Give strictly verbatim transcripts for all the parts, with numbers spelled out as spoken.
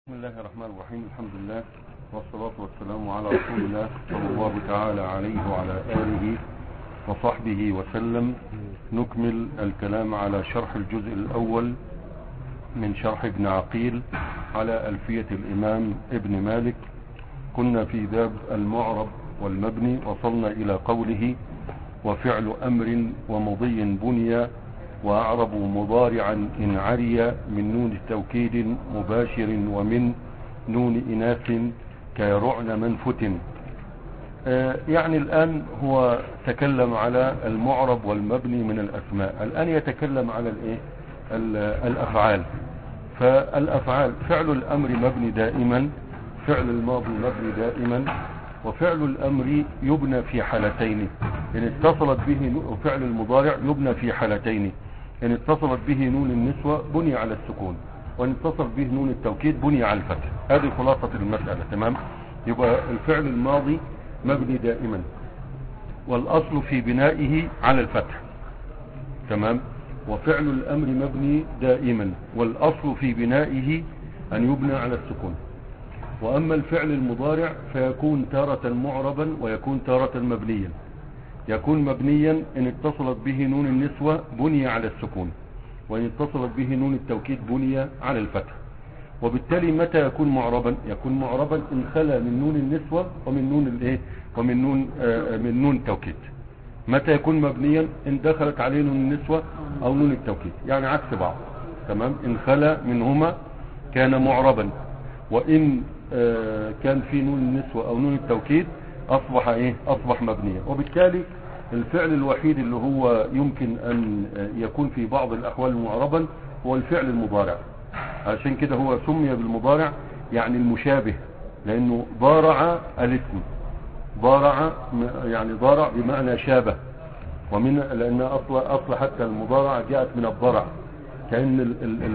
بسم الله الرحمن الرحيم. الحمد لله والصلاة والسلام على رسول الله صلى الله تعالى عليه وعلى آله وصحبه وسلم. نكمل الكلام على شرح الجزء الأول من شرح ابن عقيل على ألفية الإمام ابن مالك. كنا في باب المعرب والمبني، وصلنا إلى قوله: وفعل أمر ومضي بني وأعرب مضارعا إن عري من نون توكيد مباشر ومن نون إناث كيرعن منفت. آه يعني الآن هو تكلم على المعرب والمبني من الأسماء، الآن يتكلم على الإيه؟ الأفعال. فالأفعال: فعل الأمر مبني دائما، فعل الماضي مبني دائما، وفعل الأمر يبنى في حالتين إن اتصلت به، فعل المضارع يبنى في حالتين: إن اتصلت به نون النسوة بني على السكون، وإن اتصل به نون التوكيد بني على الفتح. هذه خلاصة المسألة. تمام؟ يبقى الفعل الماضي مبني دائما والأصل في بنائه على الفتح. تمام؟ وفعل الأمر مبني دائما والأصل في بنائه أن يبنى على السكون. وأما الفعل المضارع فيكون تارة معربا ويكون تارة مبنيا. يكون مبنيا إن اتصلت به نون النسوة بني على السكون، وإن اتصلت به نون التوكيد بني على الفتح. وبالتالي متى يكون معربا؟ يكون معربا إن خلا من نون النسوة ومن نون الايه ومن نون آه من نون التوكيد. متى يكون مبنيا؟ إن دخلت عليه نون النسوة أو نون التوكيد، يعني عكس بعض. تمام؟ إن خلا منهما كان معربا، وإن آه كان في نون النسوة أو نون التوكيد أصبح إيه؟ أصبح مبنيا. وبالتالي الفعل الوحيد اللي هو يمكن أن يكون في بعض الأحوال معربا هو الفعل المضارع. عشان كده هو سمي بالمضارع، يعني المشابه، لأنه ضارع الاسم. ضارع يعني ضارع بمعنى شابه، ومن لأن أصل أصل حتى المضارع جاءت من الضرع، كأن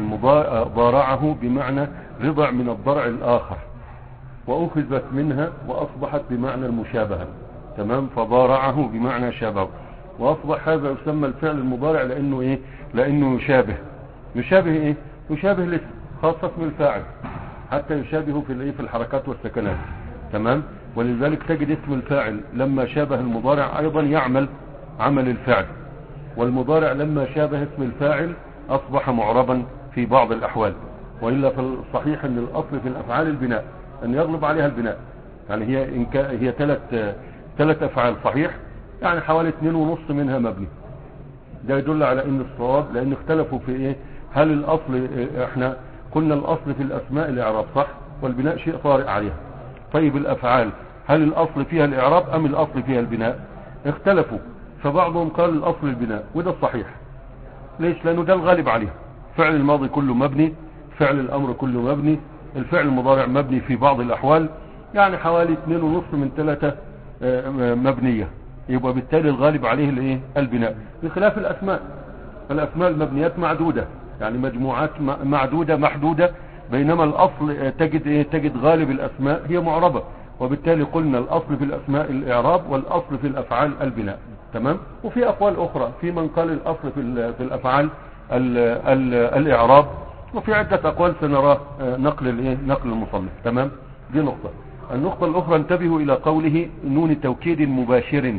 ضارعه بمعنى رضع من الضرع الآخر، وأخذت منها وأصبحت بمعنى المشابهة. تمام؟ فضارعه بمعنى شابه، وأصبح هذا يسمى الفعل المضارع لأنه إيه؟ لأنه يشابه. يشابه إيه؟ يشابه الاسم، خاصة اسم الفاعل، حتى يشابهه في الإيه؟ في الحركات والسكنات. تمام؟ ولذلك تجد اسم الفاعل لما شابه المضارع أيضا يعمل عمل الفعل، والمضارع لما شابه اسم الفاعل أصبح معربا في بعض الأحوال. وإلا فالصحيح أن الأصل في الأفعال البناء، أن يغلب عليها البناء. يعني هي إن كان هي ثلاث ثلاث أفعال صحيح، يعني حوالي اثنين ونص منها مبني. ده يدل على أن الصواب، لأن اختلفوا في إيه؟ هل الأصل، إحنا قلنا الأصل في الأسماء الإعراب، صح؟ والبناء شيء طارئ عليها. طيب الأفعال هل الأصل فيها الإعراب أم الأصل فيها البناء؟ اختلفوا، فبعضهم قال الأصل البناء، وده الصحيح. ليش؟ لأنه ده الغالب عليه. فعل الماضي كله مبني، فعل الأمر كله مبني، الفعل المضارع مبني في بعض الأحوال، يعني حوالي اثنين ونص من ثلاثة مبنية. يبقى بالتالي الغالب عليه الايه؟ البناء، بخلاف الأسماء. الأسماء المبنيات معدودة، يعني مجموعات معدودة محدودة، بينما الأصل تجد ايه؟ تجد غالب الأسماء هي معربة. وبالتالي قلنا الأصل في الأسماء الإعراب، والأصل في الأفعال البناء. تمام؟ وفي أقوال أخرى في من قال الأصل في في الأفعال ال ال الإعراب، وفي عدة أقوال سنراه نقل الايه؟ نقل المصنف. تمام؟ دي نقطة. النقطة الأخرى: انتبهوا إلى قوله نون توكيد مباشر،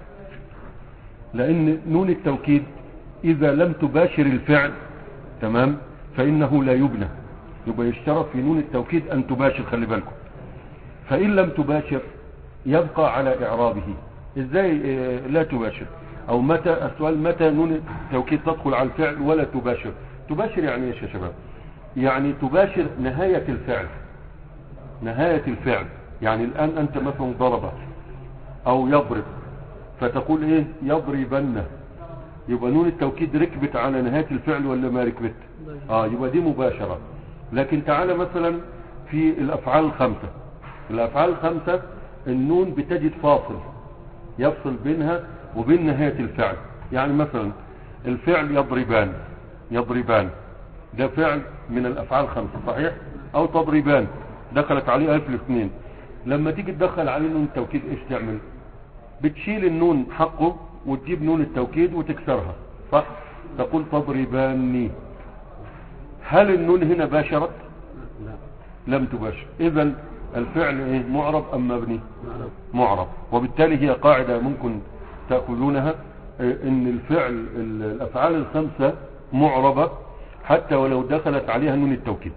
لأن نون التوكيد إذا لم تباشر الفعل، تمام، فإنه لا يبنى. يبقى يشترط في نون التوكيد أن تباشر، خلي بالكم. فإن لم تباشر يبقى على إعرابه. إزاي لا تباشر؟ أو متى؟ السؤال: متى نون التوكيد تدخل على الفعل ولا تباشر؟ تباشر يعني إيش يا شباب؟ يعني تباشر نهاية الفعل. نهاية الفعل، يعني الآن أنت مثلا ضرب أو يضرب، فتقول إيه؟ يضربن. يبقى نون التوكيد ركبت على نهاية الفعل ولا ما ركبت؟ آه يبقى دي مباشرة. لكن تعالى مثلا في الأفعال الخمسة، الأفعال الخمسة النون بتجد فاصل يفصل بينها وبين نهاية الفعل. يعني مثلا الفعل يضربان، يضربان ده فعل من الأفعال الخمسة، صحيح؟ أو تضربان دخلت عليه ألف الاثنين. لما تيجي تدخل عليه نون التوكيد ايش تعمل؟ بتشيل النون حقه وتجيب نون التوكيد وتكسرها، صح؟ تقول تضرباني. هل النون هنا باشرت؟ لم تباشر. اذا الفعل ايه معرب ام مبني؟ معرب. معرب. وبالتالي هي قاعدة ممكن تأخذونها، ان الفعل الافعال الخمسة معربة حتى ولو دخلت عليها نون التوكيد.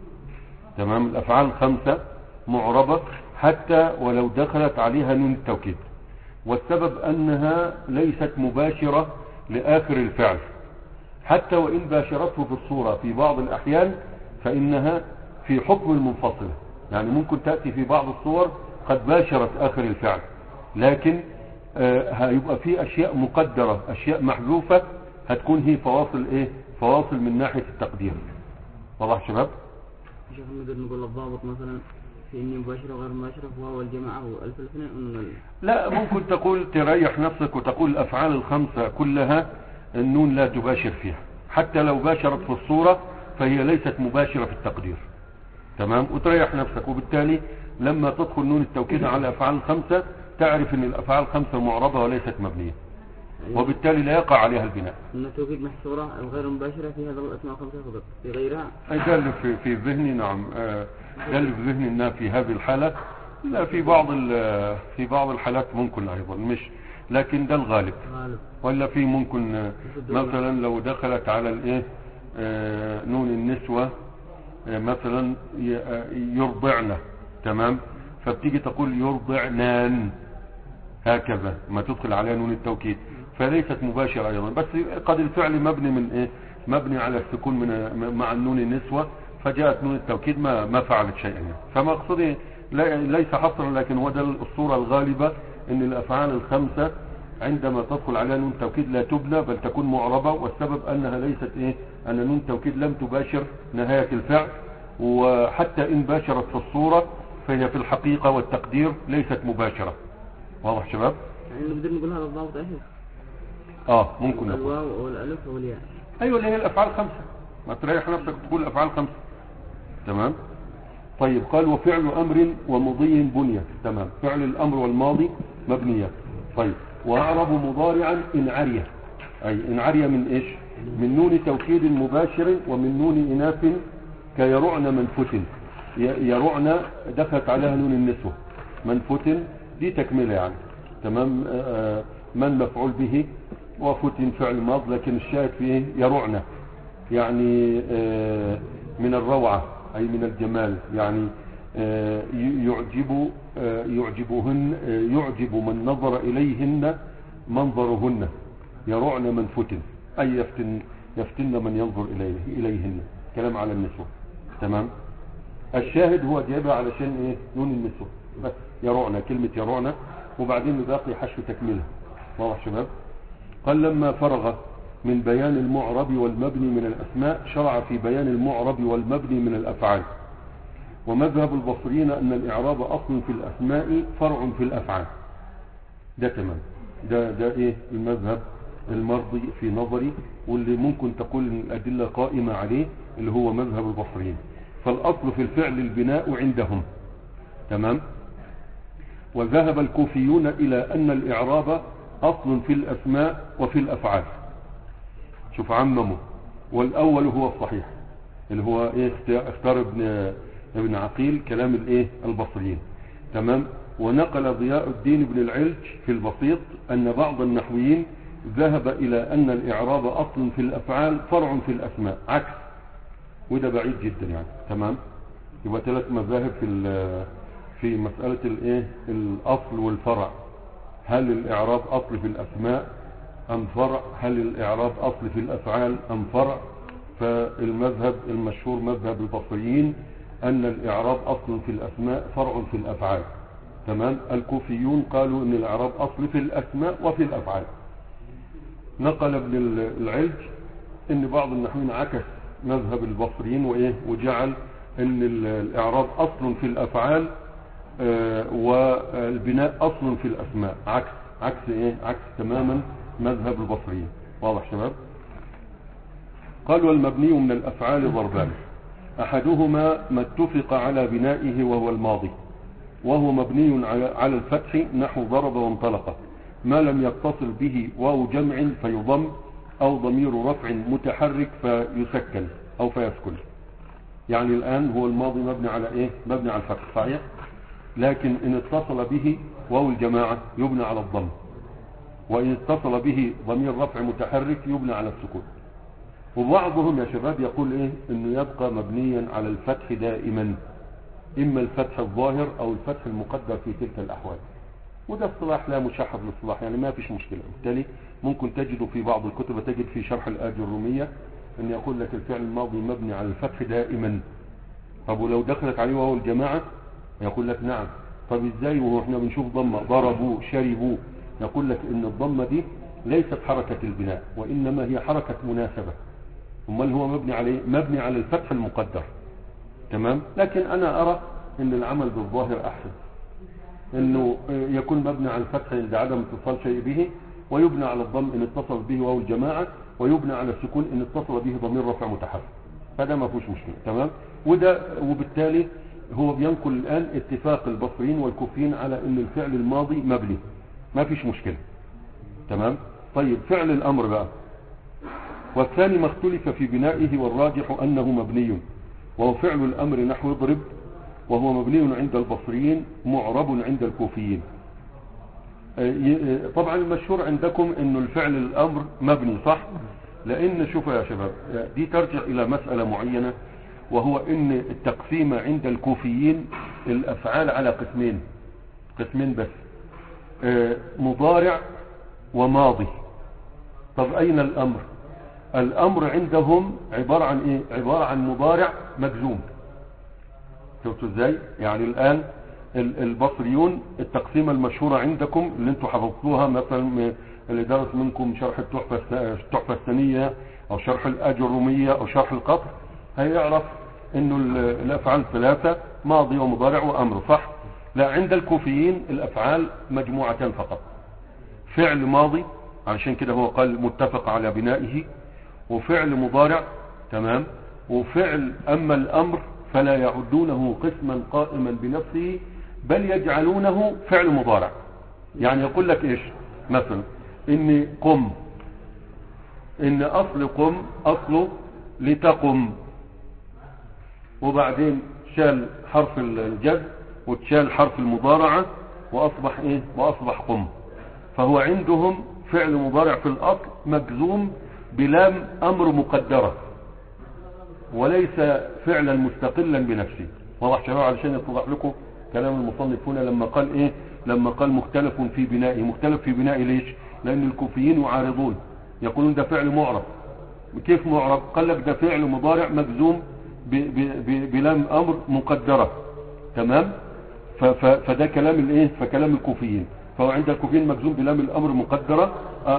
تمام. الافعال الخمسة معربة حتى ولو دخلت عليها نون التوكيد، والسبب انها ليست مباشرة لاخر الفعل، حتى وان باشرته في الصورة في بعض الاحيان فانها في حكم المنفصلة. يعني ممكن تأتي في بعض الصور قد باشرت اخر الفعل، لكن آه هيبقى في اشياء مقدرة، اشياء محذوفة هتكون هي فواصل ايه فواصل من ناحية التقدير. واضح شباب؟ شوف نقدر نقول الضابط مثلا في اني مباشرة وغير مباشرة وهو الجماعة والف الاثنين انه لا، ممكن تقول تريح نفسك وتقول الافعال الخمسة كلها النون لا تباشر فيها، حتى لو باشرت في الصورة فهي ليست مباشرة في التقدير. تمام. وتريح نفسك، وبالتالي لما تدخل نون التوكيد على الافعال الخمسة تعرف ان الافعال الخمسة معربة وليست مبنية، وبالتالي لا يقع عليها البناء. ان التوكيد محصورة الغير مباشرة في هذا الاسماء الخمسة فقط، في غيرها ده اللي في, في ذهني. نعم، ده اللي في ذهني انها في هذه الحالة. لا، في بعض في بعض الحالات ممكن ايضا، مش لكن ده الغالب. غالب. ولا في ممكن مثلا لو دخلت على الايه نون النسوة مثلا يرضعن، تمام، فبتيجي تقول يرضعنان هكذا ما تدخل عليها نون التوكيد، فليست مباشرة ايضا. بس قد الفعل مبني من ايه مبني على السكون من مع النون النسوة، فجاءت نون التوكيد ما ما فعلت شيئا. فما اقصده ليس حصرا، لكن هو ده الصورة الغالبة ان الافعال الخمسة عندما تدخل عليها نون التوكيد لا تبنى بل تكون معربة، والسبب انها ليست ايه ان نون التوكيد لم تباشر نهاية الفعل، وحتى ان باشرت في الصورة فهي في الحقيقة والتقدير ليست مباشرة. واضح شباب؟ يعني نقدر نقول هذا الضابط ايش؟ اه ممكن نقول الواو والالف والياء. ايوه اللي هي الافعال الخمسة، ما تريح نفسك تقول الافعال الخمسة. تمام. طيب، قال وفعل امر ومضي بنية. تمام. فعل الامر والماضي مبنية. طيب، واعرب مضارعا ان عرية، اي ان عرية من ايش؟ من نون توكيد مباشر ومن نون اناث كيرعن منفت. يرعن دخلت عليها نون النسوة، منفت دي تكملة يعني. تمام. آه من مفعول به وفتن فعل ماض، لكن الشاهد فيه يرعن يعني آه من الروعة أي من الجمال، يعني آه يعجب آه يعجبهن آه يعجب من نظر إليهن منظرهن. يرعن من فتن أي يفتن يفتن من ينظر إليه إليهن. كلام على النسوة. تمام. الشاهد هو جايبها علشان ايه نون النسوة بس، يرعن كلمة يرعن، وبعدين باقي حشو تكملها. واضح شباب؟ قال لما فرغ من بيان المعرب والمبني من الأسماء شرع في بيان المعرب والمبني من الأفعال. ومذهب البصريين أن الإعراب أصل في الأسماء فرع في الأفعال. ده تمام. ده ده إيه المذهب المرضي في نظري، واللي ممكن تقول إن الأدلة قائمة عليه، اللي هو مذهب البصريين. فالأصل في الفعل البناء عندهم. تمام. وذهب الكوفيون إلى أن الإعراب أصل في الأسماء وفي الأفعال. شوف عممه، والأول هو الصحيح اللي هو إيه اختار ابن ابن عقيل كلام الإيه البصريين. تمام. ونقل ضياء الدين بن العلج في البسيط أن بعض النحويين ذهب إلى أن الإعراب أصل في الأفعال فرع في الأسماء، عكس، وده بعيد جدا يعني. تمام. يبقى ثلاث مذاهب في في مسألة الايه الاصل والفرع. هل الاعراب اصل في الاسماء ام فرع؟ هل الاعراب اصل في الافعال ام فرع؟ فالمذهب المشهور مذهب البصريين ان الاعراب اصل في الاسماء فرع في الافعال. تمام. الكوفيون قالوا ان الاعراب اصل في الاسماء وفي الافعال. نقل ابن العلج ان بعض النحويين عكس مذهب البصريين وايه وجعل ان الاعراب اصل في الافعال آه والبناء اصل في الاسماء، عكس عكس ايه عكس تماما مذهب البصريين. واضح شباب؟ قال والمبني من الافعال ضربان، احدهما ما اتفق على بنائه وهو الماضي، وهو مبني على الفتح نحو ضرب وانطلق، ما لم يتصل به واو جمع فيضم او ضمير رفع متحرك فيسكن او فيسكن. يعني الآن هو الماضي مبني على إيه؟ مبني على الفتح صحيح، لكن إن اتصل به واو الجماعة يبنى على الضم، وإن اتصل به ضمير رفع متحرك يبنى على السكون. وبعضهم يا شباب يقول إيه؟ إنه يبقى مبنيا على الفتح دائما، إما الفتح الظاهر أو الفتح المقدر في تلك الأحوال. وده اصطلاح لا مشحف للاصطلاح، يعني ما فيش مشكلة. بالتالي ممكن تجده في بعض الكتب، تجد في شرح الآج الرومية أن يقول لك الفعل الماضي مبني على الفتح دائما. طب ولو دخلت عليه واو الجماعة يقول لك نعم. طب ازاي واحنا بنشوف ضمة ضربوا شربوا؟ يقول لك ان الضمة دي ليست حركة البناء، وإنما هي حركة مناسبة. امال هو مبني عليه؟ مبني على الفتح المقدر. تمام. لكن انا ارى ان العمل بالظاهر احسن، انه يكون مبني على الفتح عند عدم اتصال شيء به، ويبنى على الضم ان اتصل به واو الجماعة، ويبنى على السكون ان اتصل به ضمير رفع متحرك. هذا ما فيهوش مشكلة. تمام. وده وبالتالي هو بينقل الآن اتفاق البصريين والكوفيين على ان الفعل الماضي مبني، ما فيش مشكلة. تمام. طيب فعل الامر بقى، والثاني ما اختلف في بنائه والراجح انه مبني، وهو فعل الامر نحو اضرب، وهو مبني عند البصريين معرب عند الكوفيين. طبعا المشهور عندكم انه الفعل الامر مبني صح، لان شوفوا يا شباب دي ترجع الى مسألة معينة، وهو ان التقسيم عند الكوفيين الافعال على قسمين قسمين بس، مضارع وماضي. طب اين الامر؟ الامر عندهم عبارة عن ايه؟ عبارة عن مضارع مجزوم. شفتوا ازاي؟ يعني الان البصريون التقسيمة المشهورة عندكم اللي انتوا حفظتوها، مثلا اللي درس منكم شرح التحفة التحفة الثانية او شرح الآج الرومية او شرح القطر، هيعرف انه الافعال ثلاثة، ماضي ومضارع وامر صح. لا، عند الكوفيين الافعال مجموعتين فقط، فعل ماضي علشان كده هو قال متفق على بنائه، وفعل مضارع. تمام. وفعل اما الامر فلا يعدونه قسما قائما بنفسه، بل يجعلونه فعل مضارع. يعني يقول لك ايش مثلا؟ ان قم، ان اصل قم اصله لتقم، وبعدين شال حرف الجر وتشال حرف المضارعة واصبح ايه؟ واصبح قم. فهو عندهم فعل مضارع في الاصل مجزوم بلام امر مقدرة، وليس فعلا مستقلا بنفسه. واضح شباب؟ علشان يتضح لكم كلام المصنف هنا لما قال ايه؟ لما قال مختلف في بنائه. مختلف في بنائه ليش؟ لان الكوفيين يعارضون، يقولون ده فعل معرب. كيف معرب؟ قال لك ده فعل مضارع مجزوم بلام امر مقدرة. تمام. فده كلام الايه؟ فكلام الكوفيين. فهو عند الكوفيين مجزوم بلام الامر مقدرة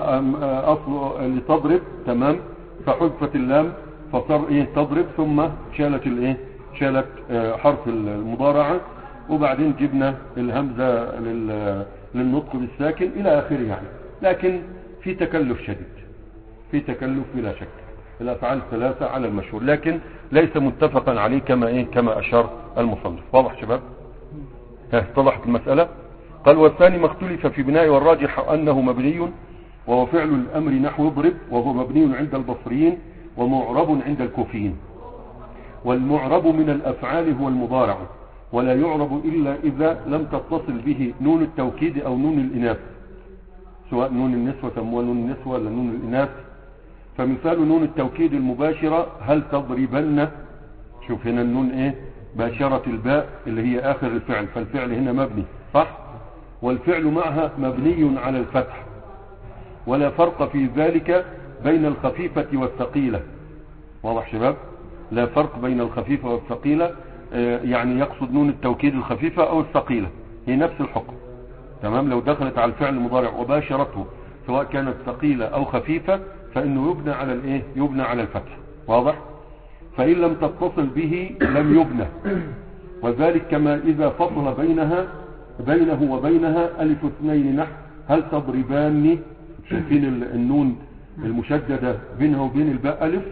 اصله لتضرب. تمام. فحذفت اللام فصار ايه؟ تضرب، ثم شالت الايه؟ شالت حرف المضارعة، وبعدين جبنا الهمزة للنطق بالساكن الى اخره يعني. لكن في تكلف شديد، في تكلف بلا شك. الافعال الثلاثة على المشهور، لكن ليس متفقا عليه كما ايه؟ كما اشار المصنف. واضح شباب؟ ها اتضحت المسألة؟ قال والثاني ما اختلف في بنائه والراجح انه مبني، وهو فعل الامر نحو اضرب، وهو مبني عند البصريين ومعرب عند الكوفيين. والمعرب من الافعال هو المضارع، ولا يعرب الا اذا لم تتصل به نون التوكيد او نون الاناث، سواء نون النسوة سموها نون النسوة ولا نون الاناث. فمثال نون التوكيد المباشرة هل تضربن. شوف هنا النون ايه؟ باشرة الباء اللي هي اخر الفعل، فالفعل هنا مبني صح، والفعل معها مبني على الفتح، ولا فرق في ذلك بين الخفيفة والثقيلة. واضح شباب؟ لا فرق بين الخفيفة والثقيلة، يعني يقصد نون التوكيد الخفيفة او الثقيلة، هي نفس الحكم. تمام. لو دخلت على الفعل المضارع وباشرته سواء كانت ثقيلة او خفيفة فانه يبنى على الايه؟ يبنى على الفتح. واضح؟ فان لم تتصل به لم يبنى، وذلك كما اذا فصل بينها بينه وبينها الف اثنين نحو هل تضربان. شايفين النون المشددة بينها وبين الباء الف،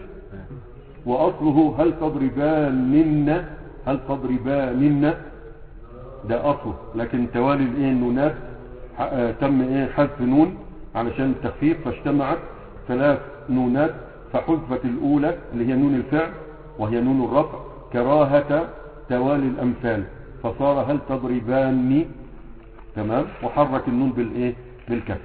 واصله هل تضربانن، هل تضربانن ده اصله، لكن توالي الايه؟ النونات تم ايه؟ حذف نون علشان التخفيف، فاجتمعت ثلاث نونات، فحذفت الاولى اللي هي نون الفعل وهي نون الرفع، كراهة توالي الأمثال، فصار هل تضرباني، تمام، وحرك النون بالايه بالكسر.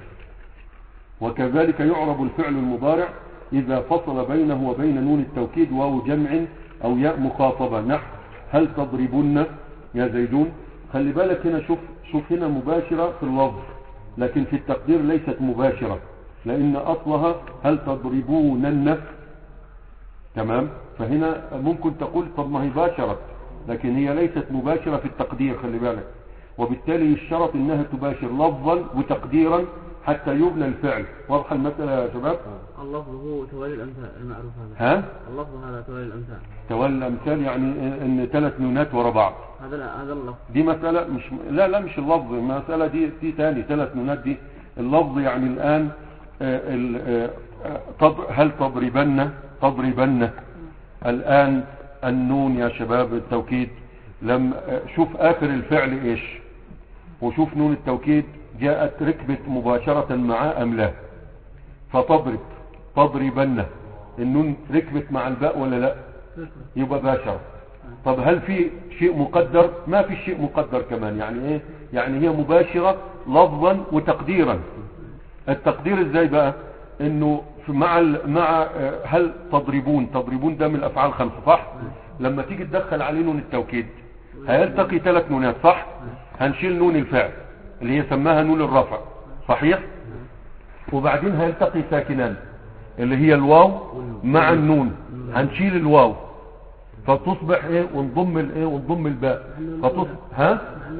وكذلك يعرب الفعل المضارع إذا فصل بينه وبين نون التوكيد واو جمع أو ياء مخاطبة، نحو هل تضربن يا زيدون. خلي بالك هنا، شوف شوف هنا مباشرة في اللفظ، لكن في التقدير ليست مباشرة، لأن أصلها هل تضربونن، تمام. فهنا ممكن تقول طب ما هي باشرت، لكن هي ليست مباشرة في التقدير، خلي بالك. وبالتالي الشرط انها تباشر لفظا وتقديرا حتى يبنى الفعل. واضح المسألة يا شباب؟ اللفظ هو توالي الأمثال المعروف هذا. ها؟ اللفظ هذا توالي الأمثال. توالي الأمثال يعني ان ثلاث نونات ورا بعض. هذا هذا اللفظ. دي مسألة مش لا لا مش اللفظ، المسألة دي دي ثاني ثلاث نونات دي. اللفظ يعني الآن آه آه هل تضربن تضربن الآن النون يا شباب التوكيد، لم شوف آخر الفعل إيش، وشوف نون التوكيد جاءت ركبت مباشرة معاه أم لا. فتضرب تضربن النون ركبت مع الباء ولا لا؟ يبقى باشر. طب هل في شيء مقدر؟ ما في شيء مقدر كمان. يعني ايه؟ يعني هي مباشرة لفظا وتقديرا. التقدير ازاي بقى؟ انه مع مع هل تضربون، تضربون ده من الافعال خمسة صح؟ لما تيجي تدخل عليه نون التوكيد هيلتقي ثلاث نونات صح؟ هنشيل نون الفعل اللي هي سماها نون الرفع صحيح؟ وبعدين هيلتقي ساكنان اللي هي الواو مع النون، هنشيل الواو فتصبح ايه ونضم الايه ونضم الباء فتصبح ها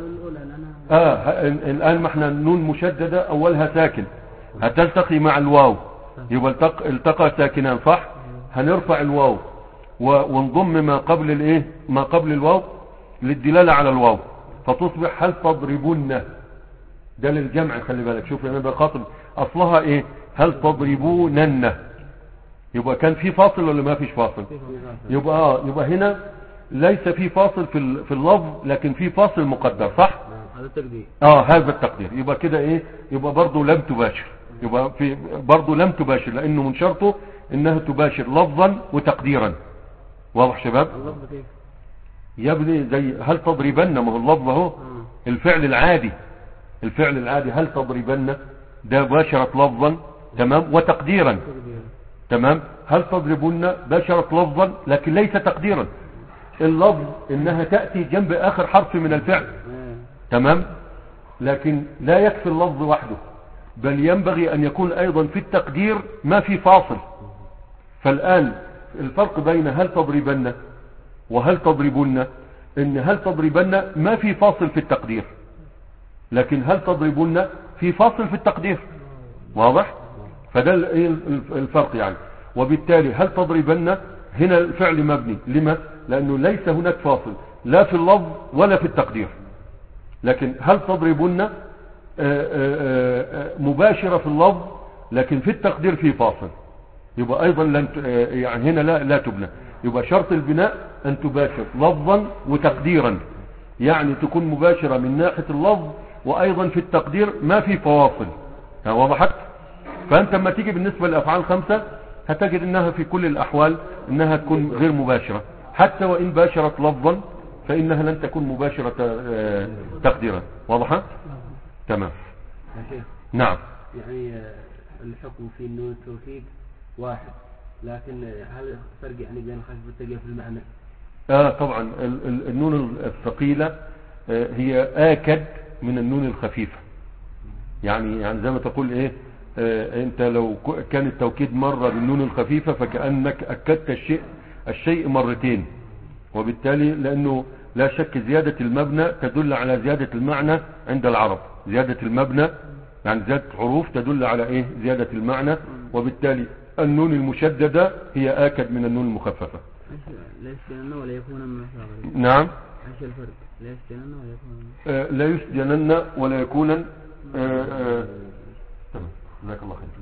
اه الان ما احنا النون مشدده اولها ساكن هتلتقي مع الواو، يبقى التقى, التقى ساكنان صح؟ هنرفع الواو ونضم ما قبل الايه ما قبل الواو للدلاله على الواو فتصبح هل تضربون. ده للجمع خلي بالك. شوف انا بخاطب اصلها ايه هل تضربونن، يبقى كان في فاصل ولا ما فيش فاصل؟ يبقى اه يبقى هنا ليس في فاصل في في اللفظ لكن في فاصل مقدر صح؟ هذا التقدير. اه هذا التقدير. يبقى كده ايه؟ يبقى برضه لم تباشر، يبقى في برضه لم تباشر لانه من شرطه انها تباشر لفظا وتقديرا. واضح شباب؟ اللفظ كيف؟ يا ابني زي هل تضربن، ما هو اللفظ اهو الفعل العادي، الفعل العادي هل تضربن ده باشرت لفظا تمام وتقديرا تمام. هل تضربن باشرت لفظا لكن ليس تقديرا. اللفظ انها تأتي جنب اخر حرف من الفعل تمام، لكن لا يكفي اللفظ وحده بل ينبغي ان يكون ايضا في التقدير ما في فاصل. فالان الفرق بين هل تضربن وهل تضربن ان هل تضربن ما في فاصل في التقدير، لكن هل تضربن في فاصل في التقدير. واضح؟ فده الفرق يعني. وبالتالي هل تضربن هنا الفعل مبني لما؟ لانه ليس هناك فاصل لا في اللفظ ولا في التقدير. لكن هل تضربن مباشرة في اللفظ لكن في التقدير في فاصل، يبقى ايضا لن يعني هنا لا لا تبنى. يبقى شرط البناء ان تباشر لفظا وتقديرا، يعني تكون مباشرة من ناحية اللفظ وايضا في التقدير ما في فواصل. وضحت؟ فانت لما تيجي بالنسبة للافعال خمسة هتجد انها في كل الاحوال انها تكون غير مباشرة، حتى وان باشرت لفظا فانها لن تكون مباشرة تقديرا. واضحة؟ تمام. نعم. يعني الحكم في النون التوكيد واحد، لكن هل فرق يعني بين الخفيف والثقيل في المعنى؟ اه طبعا النون الثقيلة هي آكد من النون الخفيفة. يعني يعني زي ما تقول ايه آه انت لو كان التوكيد مرة بالنون الخفيفة فكأنك اكدت الشيء الشيء مرتين. وبالتالي لانه لا شك زيادة المبنى تدل على زيادة المعنى عند العرب. زيادة المبنى يعني زيادة حروف تدل على ايه زيادة المعنى. وبالتالي النون المشددة هي آكد من النون المخففة. لا يسجنن ولا يكون نعم. ايش الفرق؟ لا يسجنن ولا يكون آه لا يسجنن ولا يكون آه آه تمام. جزاك الله خير.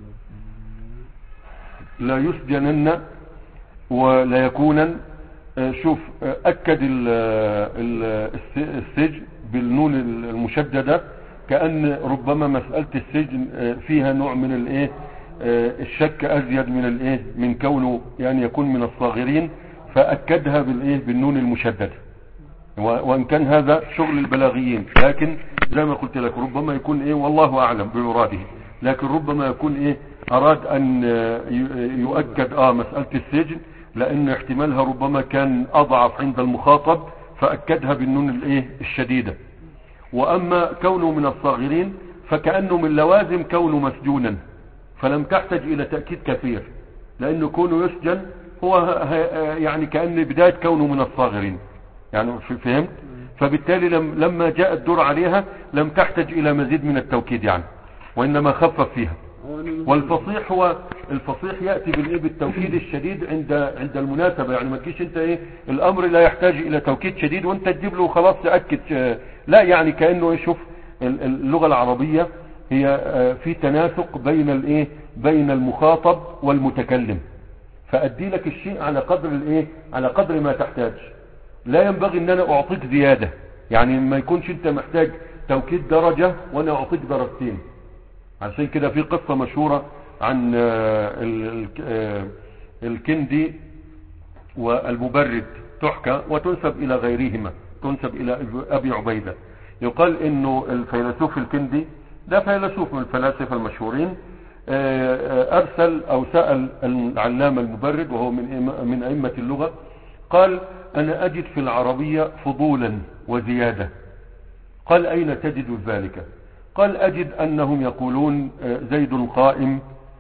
لا يسجنن ولا يكون آه شوف آه أكد ال ال السجن بالنون المشددة كأن ربما مسألة السجن آه فيها نوع من الايه الشك ازيد من الايه من كونه يعني يكون من الصاغرين فأكدها بالايه بالنون المشددة، وان كان هذا شغل البلاغيين، لكن زي ما قلت لك ربما يكون ايه والله اعلم بمراده، لكن ربما يكون ايه اراد ان يؤكد اه مسألة السجن، لان احتمالها ربما كان اضعف عند المخاطب فاكدها بالنون الايه الشديدة. واما كونه من الصاغرين فكأنه من لوازم كونه مسجونا، فلم تحتاج الى تأكيد كثير، لانه كونه يسجن هو يعني كأن بداية كونه من الصاغرين، يعني فهمت؟ فبالتالي لم لما جاء الدور عليها لم تحتاج الى مزيد من التوكيد يعني، وانما خفف فيها. والفصيح هو الفصيح يأتي بالايه بالتوكيد الشديد عند عند المناسبة، يعني ما تجيش انت ايه الامر لا يحتاج الى توكيد شديد وانت تجيب له خلاص تأكد، لا يعني كأنه ايه شوف اللغة العربية هي في تناسق بين الايه بين المخاطب والمتكلم، فأدي لك الشيء على قدر الايه على قدر ما تحتاج. لا ينبغي ان انا اعطيك زيادة، يعني ما يكونش انت محتاج توكيد درجة وانا اعطيك درجتين. عشان كده في قصة مشهورة عن الكندي والمبرد تحكى وتنسب الى غيرهما، تنسب الى ابي عبيدة. يقال انه الفيلسوف الكندي ده فيلسوف من الفلاسفة المشهورين، ارسل او سأل العلامة المبرد وهو من من ائمة اللغة، قال انا اجد في العربية فضولا وزيادة. قال اين تجد ذلك؟ قال اجد انهم يقولون زيد قائم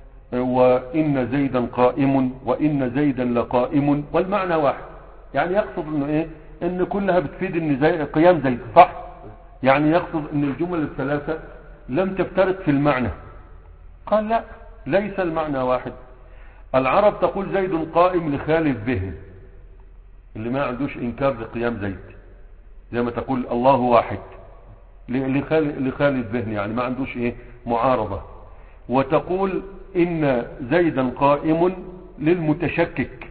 وان زيدا قائم وان زيدا لقائم، والمعنى واحد، يعني يقصد انه ايه ان كلها بتفيد ان زي قيام زيد، صح؟ يعني يقصد ان الجمل الثلاثة لم تفترق في المعنى. قال لا، ليس المعنى واحد. العرب تقول زيد قائم لخالي الذهن، اللي ما عندوش انكار لقيام زيد، زي ما تقول الله واحد لخالي لخالي الذهن، يعني ما عندوش ايه معارضة. وتقول ان زيدا قائم للمتشكك،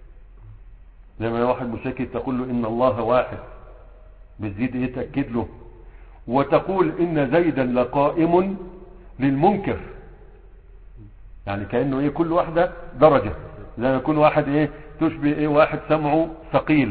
زي ما واحد مشكك تقول له ان الله واحد، بتزيد ايه تأكد له. وتقول ان زيدا لقائم للمنكر، يعني كأنه ايه كل واحدة درجة، زي ما يكون واحد ايه تشبه ايه واحد سمعه ثقيل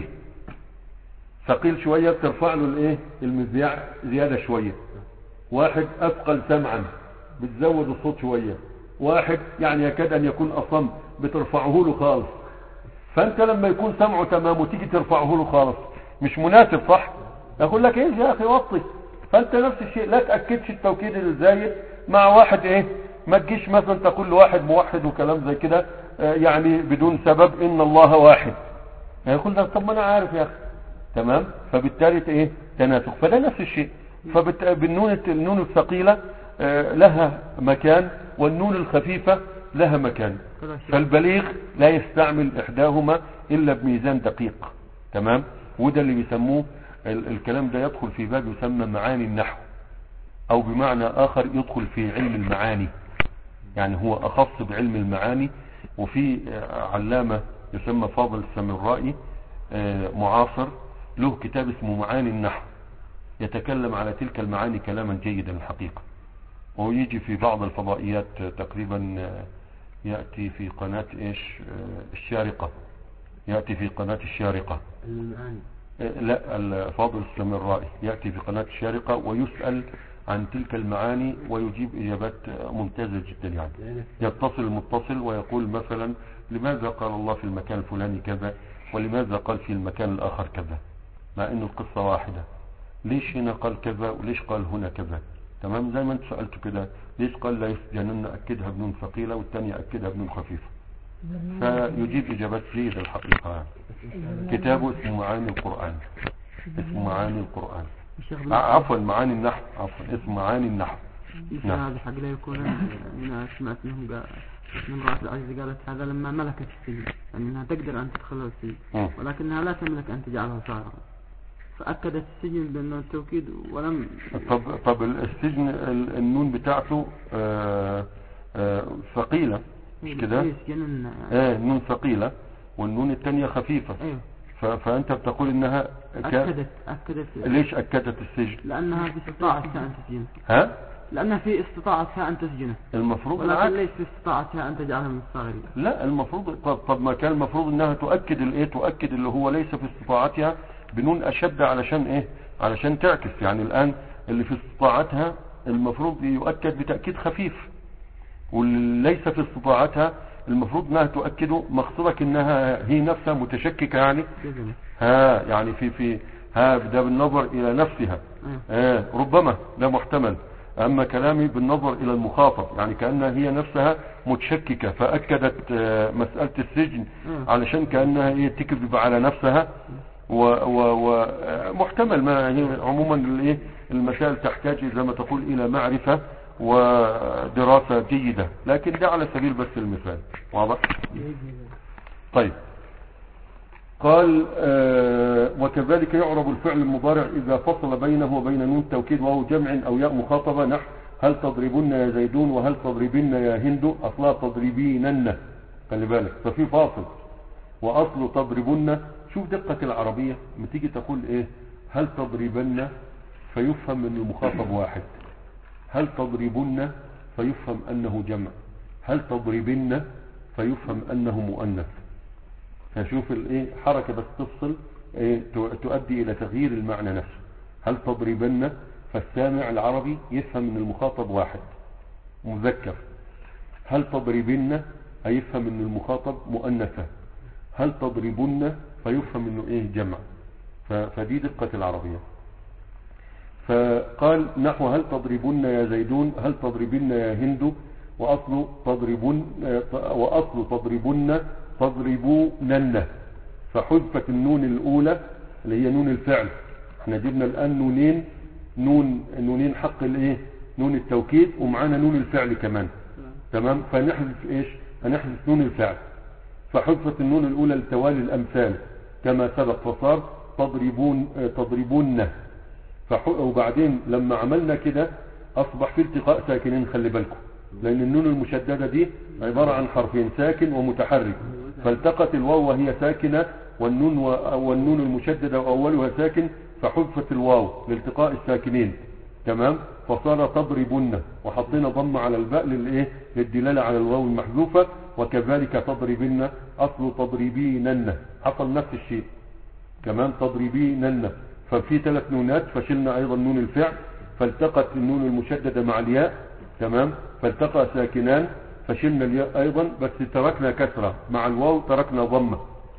ثقيل شوية بترفع له الايه المذياع زيادة شوية، واحد اثقل سمعا بتزود الصوت شوية، واحد يعني يكاد ان يكون اصم بترفعه له خالص. فانت لما يكون سمعه تمام وتيجي ترفعه له خالص مش مناسب، صح؟ اقول لك ايه يا اخي وطي. فانت نفس الشيء لا تأكدش التوكيد الزايد مع واحد ايه، ما تجيش مثلا تقول لواحد موحد وكلام زي كده يعني بدون سبب ان الله واحد، يقول ده طب ما انا عارف يا اخي، تمام؟ فبالتالي ايه تناسق. فده نفس الشيء. فبالنون النون الثقيلة لها مكان والنون الخفيفة لها مكان، فالبليغ لا يستعمل احداهما الا بميزان دقيق، تمام؟ وده اللي بيسموه الكلام ده يدخل في باب يسمى معاني النحو، او بمعنى اخر يدخل في علم المعاني، يعني هو اخص بعلم المعاني. وفي علامة يسمى فاضل السامرائي معاصر له كتاب اسمه معاني النحو، يتكلم على تلك المعاني كلاما جيدا الحقيقة، ويجي في بعض الفضائيات تقريبا، يأتي في قناة ايش الشارقة، يأتي في قناة الشارقة المعاني. لا الفاضل السامرائي يأتي في قناة الشارقة ويسأل عن تلك المعاني ويجيب إجابات ممتازة جدا، يعني يتصل المتصل ويقول مثلا لماذا قال الله في المكان الفلاني كذا ولماذا قال في المكان الآخر كذا، مع أن القصة واحدة، ليش هنا قال كذا وليش قال هنا كذا، تمام؟ زي ما انت سألته كده، ليش قال لا يسجنن أكدها بنون ثقيلة والثانية أكدها بنون خفيفة، فيجيب إجابات جيدة الحقيقة. كتابه اسمه معاني القرآن، اسمه معاني القرآن، عفوا معاني النحو، عفوا اسمه معاني النحو. نعم. هذا حق لا يكون أنا سمعت منهم قال من امرأة العزيز قالت هذا لما ملكت السجن، يعني أنها تقدر أن تدخلها السجن ولكنها لا تملك أن تجعلها صاغرا، فأكدت السجن بأنه التوكيد ولم. طب طب السجن النون بتاعته آآ آآ ثقيلة مش كده؟ ايه النون ثقيلة والنون الثانية خفيفة. ايوه. فانت بتقول انها اكدت اكدت ليش اكدت السجن؟ لانها باستطاعت ان تسجن. ها لأن في استطاعتها أن تسجنه المفروض ولكن ليس في استطاعتها أن تجعلها من الصاغرين. لا المفروض طب, طب ما كان المفروض انها تؤكد الايه تؤكد اللي هو ليس في استطاعتها بنون اشد علشان ايه علشان تعكس. يعني الان اللي في استطاعتها المفروض يؤكد بتأكيد خفيف، واللي ليس في استطاعتها المفروض انها تؤكده مقصودك انها هي نفسها متشككة يعني ها يعني في في ها ده بالنظر الى نفسها آه ربما ده محتمل. اما كلامي بالنظر الى المخاطب يعني كأنها هي نفسها متشككة فاكدت آه مسألة السجن علشان كأنها هي تكذب على نفسها ومحتمل. ما هي عموما الايه المسائل تحتاج زي ما تقول الى معرفة ودراسة جيدة، لكن ده على سبيل بس المثال. واضح؟ طيب قال آه وكذلك يعرب الفعل المضارع إذا فصل بينه وبين نون توكيد وهو جمع أو ياء مخاطبة نحو هل تضربن يا زيدون وهل تضربن يا هند، أصلها تضربينن، خلي بالك ففي فاصل. وأصل تضربن، شوف دقة العربية لما تيجي تقول إيه هل تضربن فيفهم من المخاطب واحد، هل تضربن فيفهم أنه جمع، هل تضربن فيفهم أنه مؤنث. فشوف الايه حركة بس تفصل إيه تؤدي الى تغيير المعنى نفسه. هل تضربن فالسامع العربي يفهم من المخاطب واحد مذكر، هل تضربن هيفهم من المخاطب مؤنثة، هل تضربن فيفهم انه ايه جمع. فدي دقة العربية. فقال نحو هل تضربن يا زيدون هل تضربن يا هند، واصل تضربن واصل تضربن تضربونن، فحذفت النون الاولى اللي هي نون الفعل. احنا جبنا الان نونين نون نونين حق الايه نون التوكيد ومعانا نون الفعل كمان تمام. فنحذف ايش هنحذف نون الفعل، فحذفت النون الاولى لتوالي الامثال كما سبق فصار تضربون تضربون. وبعدين لما عملنا كده اصبح في التقاء ساكنين، خلي بالكم لان النون المشددة دي عبارة عن حرفين ساكن ومتحرك، فالتقت الواو وهي ساكنة والنون والنون المشددة واولها ساكن فحذفت الواو لالتقاء الساكنين تمام. فصار تضربن وحطينا ضم على الباء للايه للدلالة على الواو المحذوفة. وكذلك تضربن اصل تضربينن حصل نفس الشيء كمان تضربينن. ففي ثلاث نونات فشلنا ايضا نون الفعل فالتقت النون المشددة مع الياء تمام، فالتقى ساكنان فشلنا الياء ايضا بس تركنا كسرة مع الواو تركنا ضمة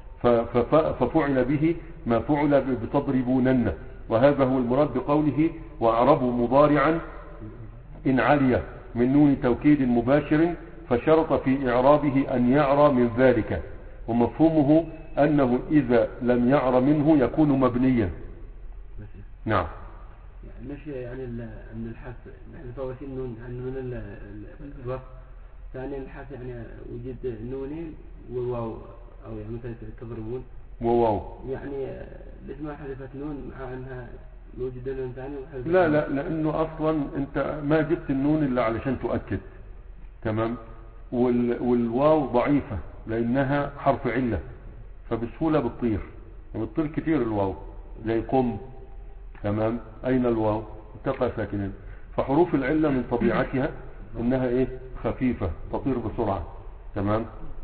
ففعل به ما فعل بتضربونن. وهذا هو المراد بقوله واعربوا مضارعا ان علي من نون توكيد مباشر فشرط في اعرابه ان يعرى من ذلك، ومفهومه انه اذا لم يعرى منه يكون مبنيا. نعم يعني مش يعني ان الحث نحن فواتين نون يعني من الوقت ثانيا الحث يعني وجد نونين وواو او يعني مثلا تضربون وواو يعني ليش ما حذفت نون مع انها موجوده نون ثاني؟ لا لا لانه اصلا انت ما جبت النون الا علشان تؤكد تمام، وال والواو ضعيفه لانها حرف عله فبسهوله بتطير بتطير كتير الواو زي قم تمام. اين الواو التقى ساكنين. فحروف العله من طبيعتها انها ايه خفيفه تطير بسرعه تمام.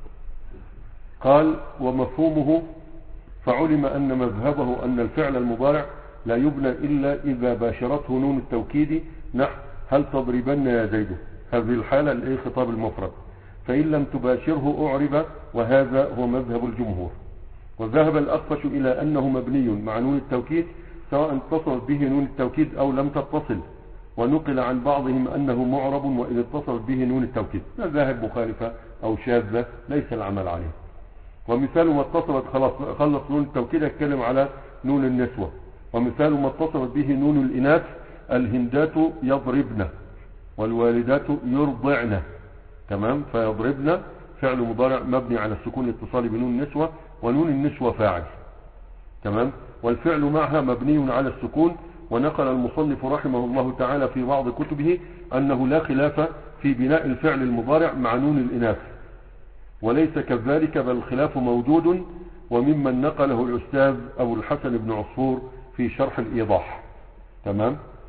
قال ومفهومه فعلم ان مذهبه ان الفعل المضارع لا يبنى الا اذا باشرته نون التوكيد نحو هل تضربن يا زيد، هذه الحاله الايه خطاب المفرد، فان لم تباشره اعرب، وهذا هو مذهب الجمهور. وذهب الاخفش الى انه مبني مع نون التوكيد سواء اتصلت به نون التوكيد او لم تتصل، ونقل عن بعضهم انه معرب واذا اتصلت به نون التوكيد. مذاهب مخالفه او شاذه ليس العمل عليه. ومثال ما اتصلت خلاص خلص نون التوكيد اتكلم على نون النسوة. ومثال ما اتصلت به نون الاناث الهندات يضربن والوالدات يرضعن تمام. فيضربن فعل مضارع مبني على السكون الاتصال بنون النسوة ونون النسوة فاعل تمام. والفعل معها مبني على السكون. ونقل المصنف رحمه الله تعالى في بعض كتبه انه لا خلاف في بناء الفعل المضارع مع نون الاناث، وليس كذلك بل الخلاف موجود، وممن نقله الأستاذ أبو الحسن بن عصفور في شرح الإيضاح تمام.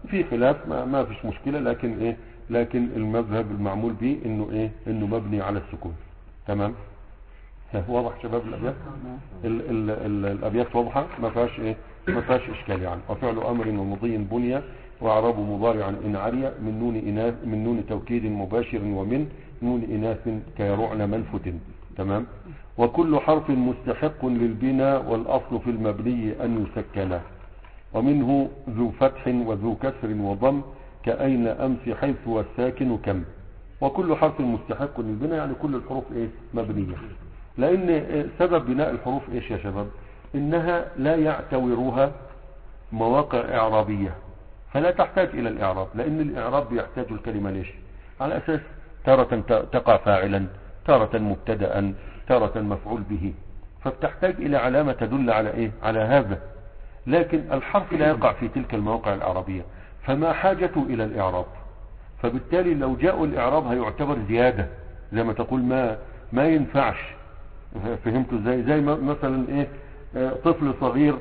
في خلاف ما, ما فيش مشكلة، لكن ايه لكن المذهب المعمول به انه ايه انه مبني على السكون. تمام. واضح شباب الابيات؟ ال ال ال الابيات واضحة ما فيهاش ايه ما فيهاش اشكال يعني. وفعل امر ومضي بني واعراب مضارعا ان عري من نون اناث من نون توكيد مباشر ومن نون اناث كيرعن منفت. تمام. وكل حرف مستحق للبناء والاصل في المبني ان يسكن ومنه ذو فتح وذو كسر وضم كأين أمس حيث والساكن كم. وكل حرف مستحق للبناء يعني كل الحروف ايه مبنية، لأن سبب بناء الحروف ايش يا شباب؟ إنها لا يعتورها مواقع إعرابية، فلا تحتاج إلى الإعراب، لأن الإعراب بيحتاج الكلمة ليش؟ على أساس تارة تقع فاعلا، تارة مبتدأ، تارة مفعول به، فبتحتاج إلى علامة تدل على ايه على هذا. لكن الحرف لا يقع في تلك المواقع الإعرابية، فما حاجته إلى الإعراب، فبالتالي لو جاءوا الإعراب هيعتبر زيادة، زي ما تقول ما ما ينفعش. فهمتوا ازاي؟ زي مثلا ايه طفل صغير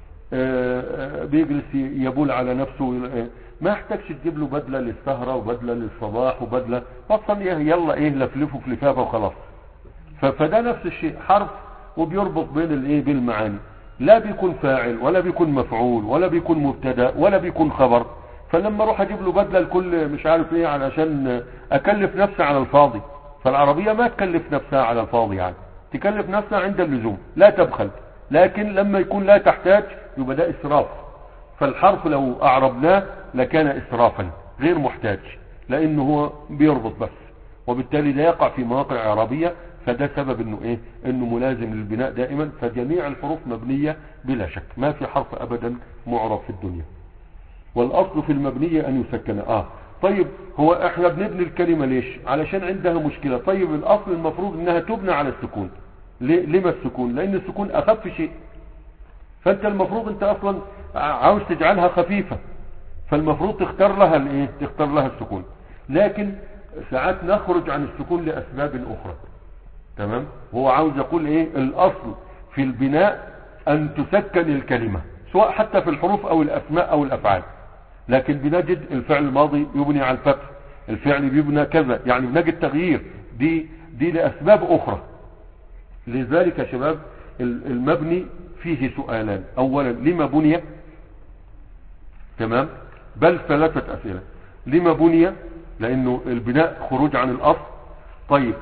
بيجلس يبول على نفسه، ما يحتاجش تجيب له بدلة للسهرة وبدلة للصباح وبدلة اصلا يلا ايه لفلفه في لفافه وخلاص. فده نفس الشيء، حرف وبيربط بين الايه بالمعاني، لا بيكون فاعل ولا بيكون مفعول ولا بيكون مبتدا ولا بيكون خبر. فلما اروح اجيب له بدله لكل مش عارف ايه علشان اكلف نفسي على الفاضي، فالعربيه ما تكلف نفسها على الفاضي، يعني تكلف نفسها عند اللزوم لا تبخل، لكن لما يكون لا تحتاج يبقى ده اسراف. فالحرف لو اعربناه لكان اسرافا غير محتاج، لانه هو بيربط بس، وبالتالي لا يقع في مواقع اعرابيه. فده سبب انه ايه انه ملازم للبناء دائما. فجميع الحروف مبنية بلا شك، ما في حرف ابدا معرب في الدنيا. والاصل في المبنية ان يسكن. اه طيب هو احنا بنبني الكلمة ليش؟ علشان عندها مشكلة. طيب الاصل المفروض انها تبنى على السكون. ليه؟ لما السكون؟ لان السكون اخف شيء، فانت المفروض انت اصلا عاوز تجعلها خفيفة، فالمفروض تختار لها الايه تختار لها السكون. لكن ساعات نخرج عن السكون لاسباب اخرى. تمام. هو عاوز يقول ايه الاصل في البناء ان تسكن الكلمة، سواء حتى في الحروف او الاسماء او الافعال. لكن بنجد الفعل الماضي يبني على الفتح، الفعل بيبنى كذا، يعني بنجد تغيير دي دي لاسباب اخرى. لذلك يا شباب المبني فيه سؤالان. اولا لما بني؟ تمام. بل ثلاثة اسئلة. لما بني؟ لانه البناء خروج عن الاصل. طيب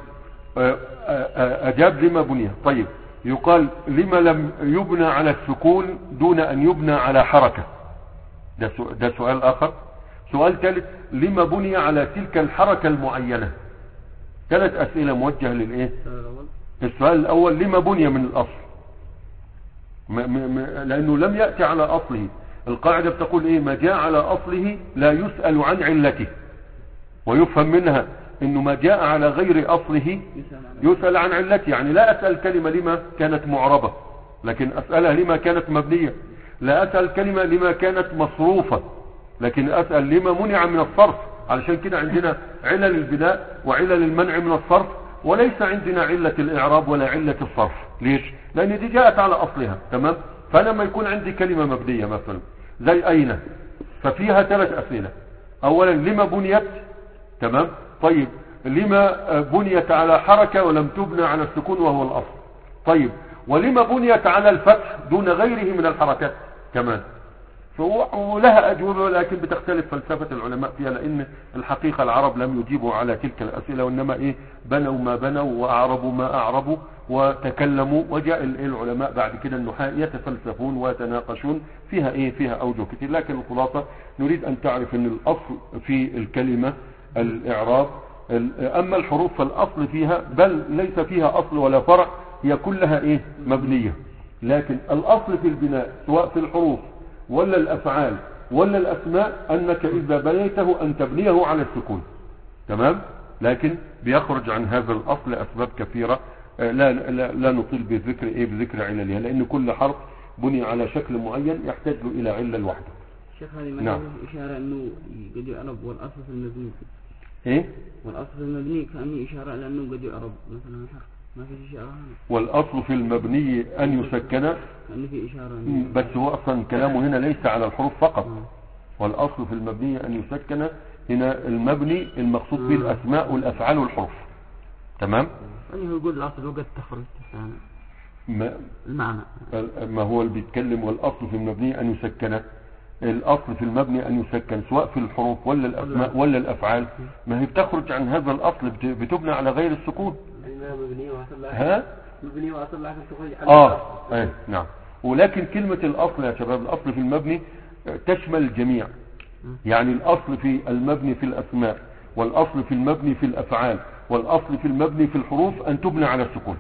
اجاب لما بني. طيب يقال لما لم يبنى على السكون دون ان يبنى على حركة؟ ده ده سؤال اخر. سؤال ثالث لما بني على تلك الحركة المعينة؟ ثلاث اسئلة موجهة للايه؟ السؤال الاول لما بني من الاصل؟ م م لانه لم يأتي على اصله. القاعدة بتقول ايه؟ ما جاء على اصله لا يسأل عن علته. ويفهم منها انه ما جاء على غير اصله يسأل عن علته. يعني لا اسأل كلمة لما كانت معربة، لكن اسألها لما كانت مبنية. لا اسأل كلمة لما كانت مصروفة، لكن اسأل لما منع من الصرف. علشان كده عندنا علل البناء وعلل المنع من الصرف، وليس عندنا علة الاعراب ولا علة الصرف. ليش؟ لان دي جاءت على اصلها. تمام. فلما يكون عندي كلمة مبنية مثلا زي اين، ففيها ثلاث اسئلة. اولا لما بنيت؟ تمام. طيب لما بنيت على حركة ولم تبنى على السكون وهو الاصل؟ طيب ولما بنيت على الفتح دون غيره من الحركات كمان؟ ولها اجوبة، لكن بتختلف فلسفة العلماء فيها، لان الحقيقة العرب لم يجيبوا على تلك الاسئلة، وانما ايه بنوا ما بنوا واعربوا ما اعربوا وتكلموا. وجاء العلماء بعد كده النحاة يتفلسفون ويتناقشون فيها ايه فيها اوجه كتير. لكن الخلاصة نريد ان تعرف ان الاصل في الكلمة الاعراب. اما الحروف فالاصل فيها بل ليس فيها اصل ولا فرع، هي كلها ايه مبنية. لكن الاصل في البناء سواء في الحروف ولا الافعال ولا الاسماء انك اذا بنيته ان تبنيه على السكون. تمام. لكن بيخرج عن هذا الاصل اسباب كثيرة لا, لا, لا نطيل بذكر ايه بذكر عللها، لان كل حرف بني على شكل معين يحتاج له الى علة لوحده. شيخ هذه ما نعم. اشارة انه قد يعرب والاصل في المبني ايه والاصل في المبني كأنه اشارة لانه قد يعرب مثلا حرف ما في اشارة هنا. والاصل في المبني ان يسكن، كأنه في اشارة. بس هو اصلا كلامه هنا ليس على الحروف فقط، والأصل في المبني أن يسكن. هنا المبني المقصود به الأسماء والأفعال والحروف. تمام. يعني هو يقول الأصل وقد تخرج ما المعنى ما هو اللي بيتكلم والأصل في المبني أن يسكن. الأصل في المبني أن يسكن سواء في الحروف ولا الأسماء ولا الأفعال. ما هي بتخرج عن هذا الأصل، بتبنى على غير السكون. ها مبني وأصل لها تخرج عن آه ايه نعم. ولكن كلمة الأصل يا شباب، الأصل في المبني تشمل الجميع. يعني الأصل في المبني في الأسماء، والأصل في المبني في الأفعال، والأصل في المبني في الحروف أن تبنى على السكون.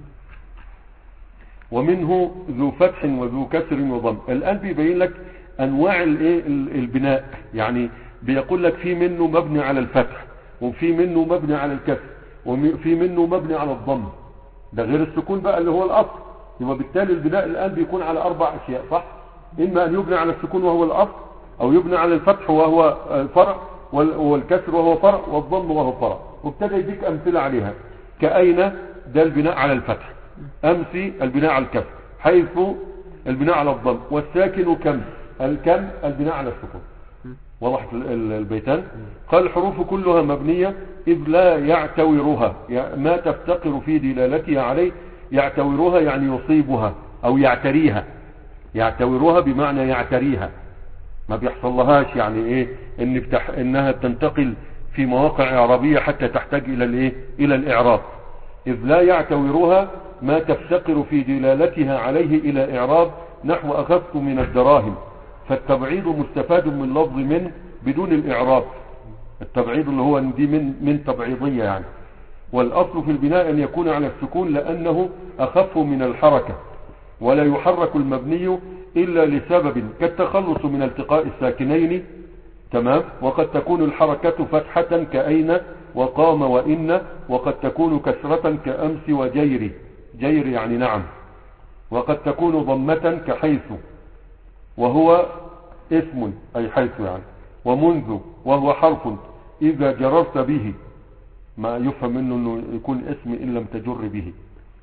ومنه ذو فتح وذو كسر وضم. الآن بيبين لك أنواع الايه البناء. يعني بيقول لك في منه مبني على الفتح، وفي منه مبني على الكسر، وفي منه مبني على الضم. ده غير السكون بقى اللي هو الأصل. يبقى بالتالي البناء الآن بيكون على أربع أشياء، صح؟ إما أن يبنى على السكون وهو الأصل، أو يبنى على الفتح وهو الفرع، والكسر وهو فرع، والضم وهو فرع. وابتدى يديك أمثلة عليها. كأين ده البناء على الفتح، أمسي البناء على الكسر، حيث البناء على الضم، والساكن كم الكم البناء على السكون. وضحت البيتان. قال الحروف كلها مبنية إذ لا يعتورها، ما تفتقر في دلالتها عليه. يعتورها يعني يصيبها أو يعتريها. يعتورها بمعنى يعتريها، ما بيحصل لهاش يعني ايه ان بتح... انها تنتقل في مواقع اعرابية حتى تحتاج الى الايه الى الاعراب. اذ لا يعتورها ما تفتقر في دلالتها عليه الى اعراب، نحو اخذت من الدراهم. فالتبعيض مستفاد من لفظ من بدون الاعراب. التبعيض اللي هو دي من من تبعيضية يعني. والاصل في البناء ان يكون على السكون لانه اخف من الحركة، ولا يحرك المبني إلا لسبب كالتخلص من التقاء الساكنين. تمام. وقد تكون الحركة فتحة كأين وقام وإن، وقد تكون كسرة كأمس وجير. جير يعني نعم. وقد تكون ضمة كحيث، وهو اسم أي حيث يعني. ومنذ وهو حرف إذا جررت به، ما يفهم منه أنه يكون اسم إن لم تجر به.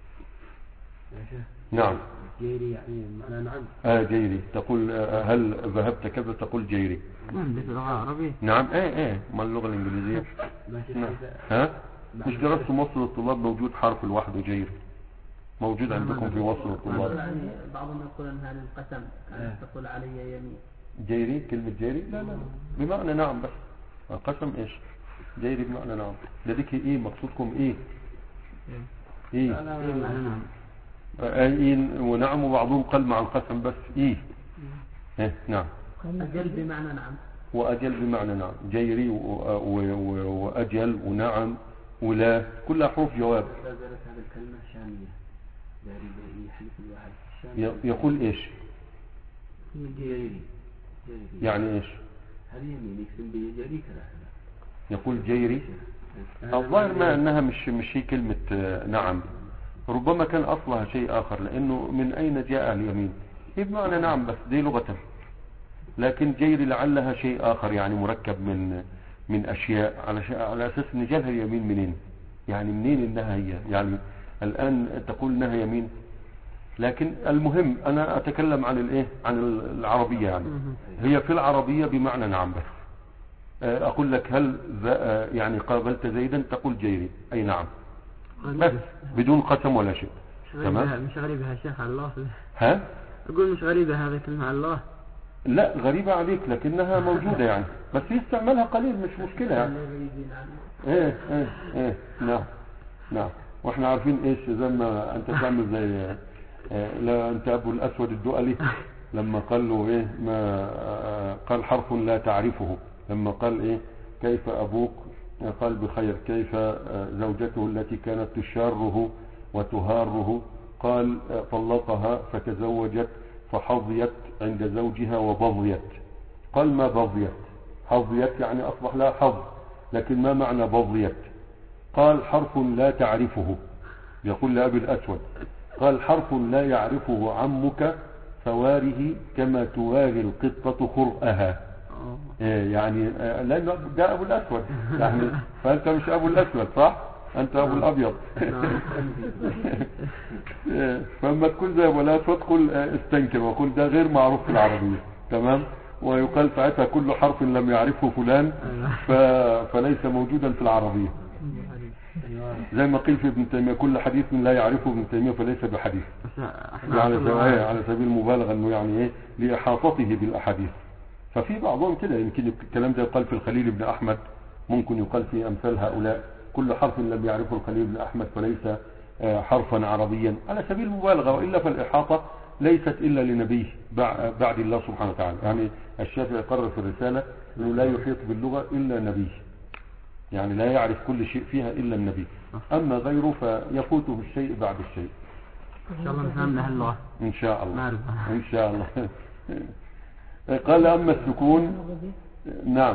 نعم. جيري يعني معنى نعم. اه جيري. تقول آه هل ذهبت كذا، تقول جيري. عندك لغة عربية. نعم. ايه ايه ما اللغة الانجليزية. نعم. ها مش درست وصل الطلاب موجود حرف لوحده جيري، موجود عندكم في وصل الطلاب. يعني بعضهم يقول ان هذا القسم تقول علي يمين. جيري كلمة جيري لا لا بمعنى نعم بس. القسم ايش جيري بمعنى نعم. لديك ايه مقصودكم ايه ايه إيه معنى نعم. اين ونعم، وبعضهم قال مع القسم بس ايه ايه نعم. اجل بمعنى نعم، واجل بمعنى نعم. جيري واجل ونعم ولا كلها حروف جواب. لا زالت هذه الكلمة شامية، يعني يحلف الواحد الشامية. يقول ايش جيري. يعني ايش هذه يمين يكتب بجيري كذا. يقول جيري. الظاهر ما انها مش مش هي كلمة نعم، ربما كان اصلها شيء اخر، لانه من اين جاء اليمين هي بمعنى نعم بس دي لغة. لكن جيري لعلها شيء اخر، يعني مركب من من اشياء على على اساس ان جالها اليمين منين، يعني منين انها هي. يعني الان تقول انها يمين، لكن المهم انا اتكلم عن الايه عن العربية. يعني هي في العربية بمعنى نعم بس. اقول لك هل يعني قابلت زيدا، تقول جيري اي نعم بس بدون قسم ولا شيء. تمام. مش غريبة يا شيخ على الله. ها اقول مش غريبة هذا كلمة على الله. لا غريبة عليك لكنها موجودة يعني، بس يستعملها قليل مش مشكلة يعني. ايه ايه ايه نعم نعم. واحنا عارفين ايش زي ما انت تعمل زي إيه لا انت ابو الاسود الدؤلي لما قال له ايه ما قال حرف لا تعرفه، لما قال ايه كيف ابوك قال بخير، كيف زوجته التي كانت تشاره وتهاره، قال طلقها فتزوجت فحظيت عند زوجها وبضيت. قال ما بضيت، حظيت يعني اصبح لها حظ، لكن ما معنى بضيت؟ قال حرف لا تعرفه. يقول لأبي الأسود قال حرف لا يعرفه عمك فواره كما تواري القطة خرأها. يعني لأنه ده أبو الأسود يعني، فأنت مش أبو الأسود صح؟ أنت أبو الأبيض. فلما تكون زي أبو الأسود قل استنكر وقل ده غير معروف في العربية. تمام. ويقال ساعتها كل حرف لم يعرفه فلان ف... فليس موجودا في العربية، زي ما قيل في ابن تيمية كل حديث لا يعرفه ابن تيمية فليس بحديث، على سبيل على سبيل المبالغة انه يعني ايه لإحاطته بالأحاديث. ففي بعضهم كده يمكن الكلام ده يقال في الخليل بن أحمد، ممكن يقال في أمثال هؤلاء كل حرف لم يعرفه الخليل بن أحمد فليس حرفا عربيا على سبيل المبالغة، وإلا فالإحاطة ليست إلا لنبيه بعد الله سبحانه وتعالى. يعني الشافعي قرر في الرسالة أنه لا يحيط باللغة إلا نبي، يعني لا يعرف كل شيء فيها إلا النبي، أما غيره فيفوته الشيء بعد الشيء. إن شاء الله نفهمنا هاللغة إن شاء الله نعرفها إن شاء الله. قال أما السكون نعم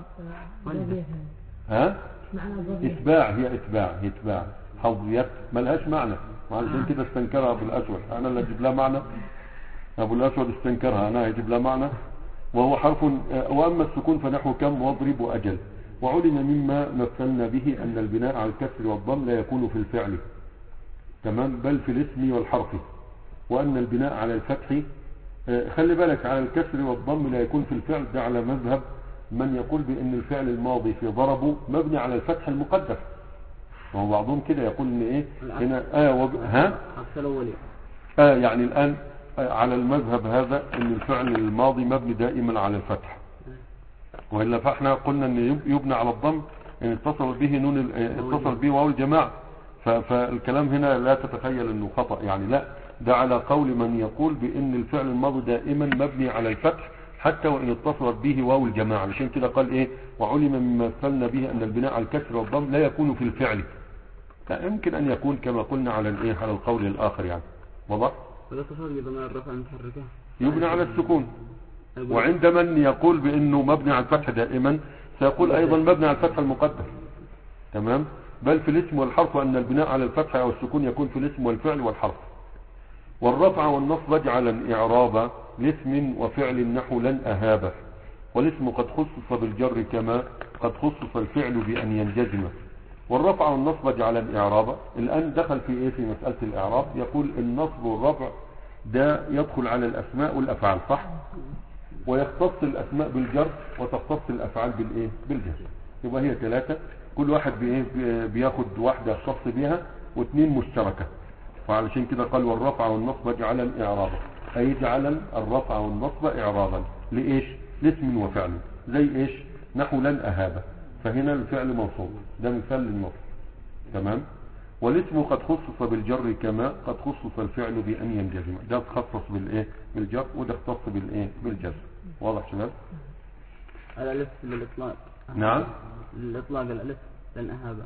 ها اتباع، هي اتباع هي اتباع حظيت ما لهاش معنى، وعشان كده استنكرها ابو الاسود، انا اللي اجيب لها معنى، ابو الاسود استنكرها انا اجيب لها معنى. وهو حرف. واما السكون فنحو كم واضرب واجل. وعلم مما مثلنا به ان البناء على الكسر والضم لا يكون في الفعل تمام بل في الاسم والحرف، وان البناء على الفتح خلي بالك على الكسر والضم لا يكون في الفعل، ده على مذهب من يقول بان الفعل الماضي في ضربه مبني على الفتح المقدر، وهو بعضهم كده يقول ان ايه هنا اه وب... ها اه يعني الان على المذهب هذا ان الفعل الماضي مبني دائما على الفتح، والا فاحنا قلنا ان يبنى على الضم ان اتصل به نون ال... اتصل به واو الجماعه، ف... فالكلام هنا لا تتخيل انه خطأ، يعني لا، ده على قول من يقول بان الفعل الماضي دائما مبني على الفتح حتى وان اتصلت به واو الجماعه، علشان كده قال ايه وعلم مما مثلنا به ان البناء على الكسر والضم لا يكون في الفعل، يمكن ان يكون كما قلنا على الايه على القول الاخر يعني واضح. ولا تصل بضمير الرفع المتحركه يبنى على السكون، وعند من يقول بانه مبني على الفتح دائما سيقول ايضا مبني على الفتح المقدر تمام بل في الاسم والحرف، وان البناء على الفتح او السكون يكون في الاسم والفعل والحرف. والرفع والنصب اجعلا اعرابا لاسم وفعل نحو لن اهابه، والاسم قد خصص بالجر كما قد خصص الفعل بان ينجزم. والرفع والنصب اجعلا اعرابا، الان دخل في ايه في مسألة الاعراب، يقول النصب والرفع ده يدخل على الاسماء والافعال صح، ويختص الاسماء بالجر وتختص الافعال بالايه بالجر، يبقى هي ثلاثة كل واحد بايه بياخد واحدة يختص بها واثنين مشتركة، وعلشان كده قال والرفع والنصب اجعلا اعرابا، اي جعلا الرفع والنصب اعرابا لايش لاسم وفعل، زي ايش نحو لن اهابه، فهنا الفعل موصول ده مثال للنصب تمام. والاسم قد خصص بالجر كما قد خصص الفعل بان ينجزم، ده تخصص بالايه بالجر وده اختص بالايه بالجزم، واضح شباب. الالف للاطلاق نعم الاطلاق الالف لن اهابه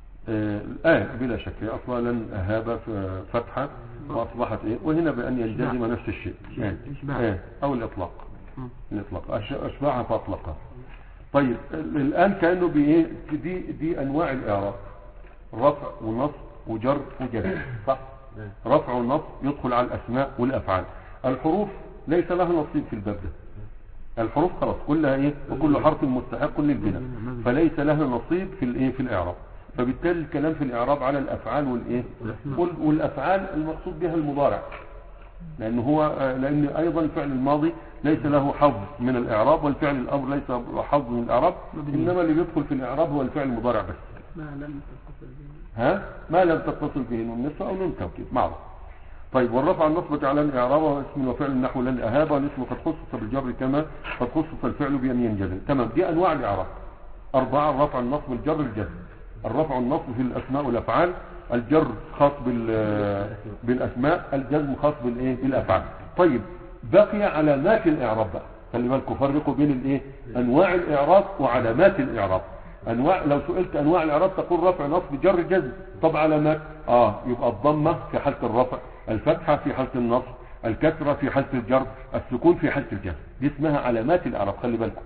آه بلا شك اصلا لن اهابه فتحه واصبحت ايه وهنا بان ينجزم نفس الشيء ايه ايه او الاطلاق الاطلاق اشبعها فاطلقها. طيب الان كانه بايه دي دي انواع الاعراب، رفع ونصب وجر وجزم صح. رفع ونصب يدخل على الاسماء والافعال، الحروف ليس لها نصيب في الباب ده، الحروف خلاص كلها ايه وكل حرف مستحق للبناء فليس لها نصيب في الايه في الاعراب، فبالتالي الكلام في الاعراب على الافعال والايه والافعال المقصود بها المضارع، لان هو لان ايضا الفعل الماضي ليس له حظ من الاعراب، والفعل الامر ليس له حظ من الاعراب، انما اللي بيدخل في الاعراب هو الفعل المضارع بس ما لم تتصل به ها ما لم تتصل به نون نسوة او نون توكيد معروف. طيب والرفع النصب على الاعراب واسم وفعل نحو لن اهابه، والاسم قد خصص بالجر كما قد خصص الفعل بان ينجزم تمام. دي انواع الاعراب اربعه، الرفع النصب الجر الجزم. الرفع النصب في الاسماء والافعال، الجر خاص بالاسماء، الجزم خاص بالايه بالافعال. طيب بقي علامات الاعراب بقى، خلي بالكم فرقوا بين الايه انواع الاعراب وعلامات الاعراب. انواع لو سئلت انواع الاعراب تقول رفع نصب جر جزم، طب علامات اه يبقى الضمه في حاله الرفع، الفتحه في حاله النصب، الكسره في حاله الجر، السكون في حاله الجزم، دي اسمها علامات الاعراب خلي بالكم.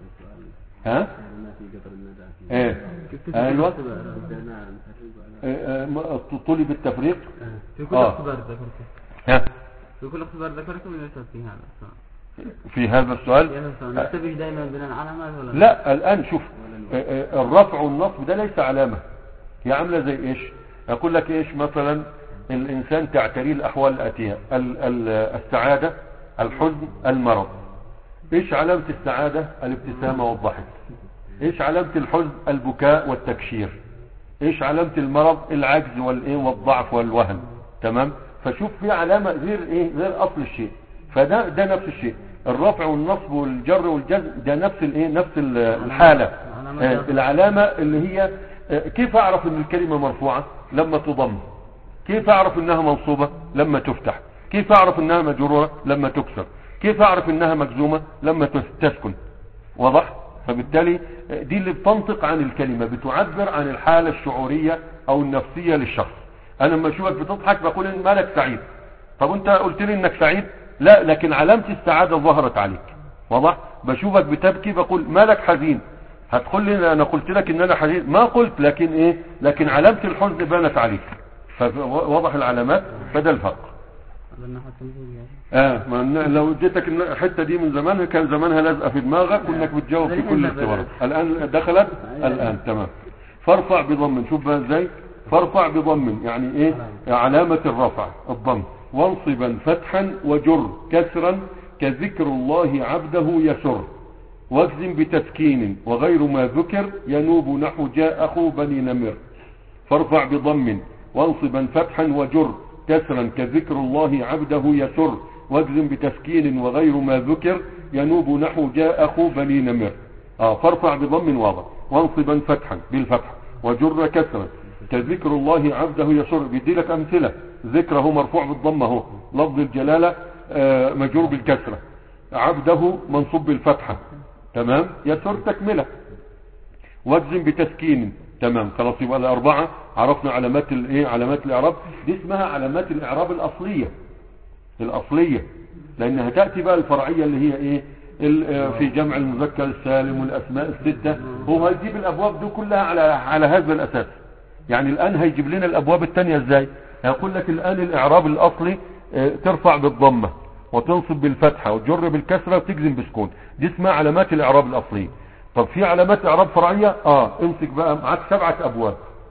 ها ايه ايوه طلب التفريق في كل آه. اختبار ذكرته ها في كل اختبار ذكرته من ليس في هذا السؤال في هذا السؤال نتبه دائما بناء علامات ولا لا. الان شوف الرفع والنصب ده ليس علامه، هي عامله زي ايش؟ اقول لك ايش مثلا الانسان تعتريه الاحوال الاتيه السعاده الحزن المرض، ايش علامة السعادة؟ الابتسامة والضحك. ايش علامة الحزن؟ البكاء والتكشير. ايش علامة المرض؟ العجز والايه والضعف والوهن. تمام. فشوف في علامة غير ايه، غير اصل الشيء. فده ده نفس الشيء. الرفع والنصب والجر والجزم ده نفس الايه، نفس الحالة. آه العلامة اللي هي آه كيف اعرف ان الكلمة مرفوعة؟ لما تضم. كيف اعرف انها منصوبة؟ لما تفتح. كيف اعرف انها مجرورة؟ لما تكسر. كيف اعرف انها مجزومة؟ لما تسكن. واضح؟ فبالتالي دي اللي بتنطق عن الكلمة، بتعبر عن الحالة الشعورية او النفسية للشخص. انا لما اشوفك بتضحك بقول ان مالك سعيد. طب انت قلت لي انك سعيد؟ لا، لكن علامة السعادة ظهرت عليك. واضح؟ بشوفك بتبكي بقول مالك حزين. هتقول لي انا قلت لك ان انا حزين؟ ما قلت، لكن ايه، لكن علامة الحزن بانت عليك. فوضح العلامات. فده الفرق. اه ما لو اديتك الحته دي من زمانها كان زمانها لازقه في دماغك وانك بتجاوب في كل اختبارات. الان دخلت الان. تمام. فارفع بضم. شوف بقى ازاي. فارفع بضم يعني ايه؟ علامه الرفع الضم. وانصبا فتحا وجر كسرا كذكر الله عبده يسر. واجزم بتسكين وغير ما ذكر ينوب نحو جاء اخو بني نمر. فارفع بضم وانصبا فتحا وجر كسرا كذكر الله عبده يسر. واجزم بتسكين وغير ما ذكر ينوب نحو جاء اخو بني نمر. اه فارفع بضم واضح. وانصبا فتحا بالفتح وجر كسرا كذكر الله عبده يسر. بيدي لك امثله. ذكره مرفوع بالضمه اهو. لفظ الجلاله آه مجرور بالكسره. عبده منصوب بالفتحه. تمام. يسر تكمله. واجزم بتسكين. تمام. خلاص يبقى الاربعه عرفنا علامات الايه، علامات الاعراب. دي اسمها علامات الاعراب الاصليه. الاصليه لانها تاتي بقى الفرعيه اللي هي ايه، في جمع المذكر السالم والاسماء السته. هو هيجيب الابواب دي كلها على على هذا الاساس. يعني الان هيجيب لنا الابواب الثانيه ازاي؟ هيقول لك الان الاعراب الاصلي ترفع بالضمه وتنصب بالفتحه وتجر بالكسره وتجزم بسكون. دي اسمها علامات الاعراب الاصليه. طب في علامات اعراب فرعيه. اه امسك بقى معاك سبعه ابواب.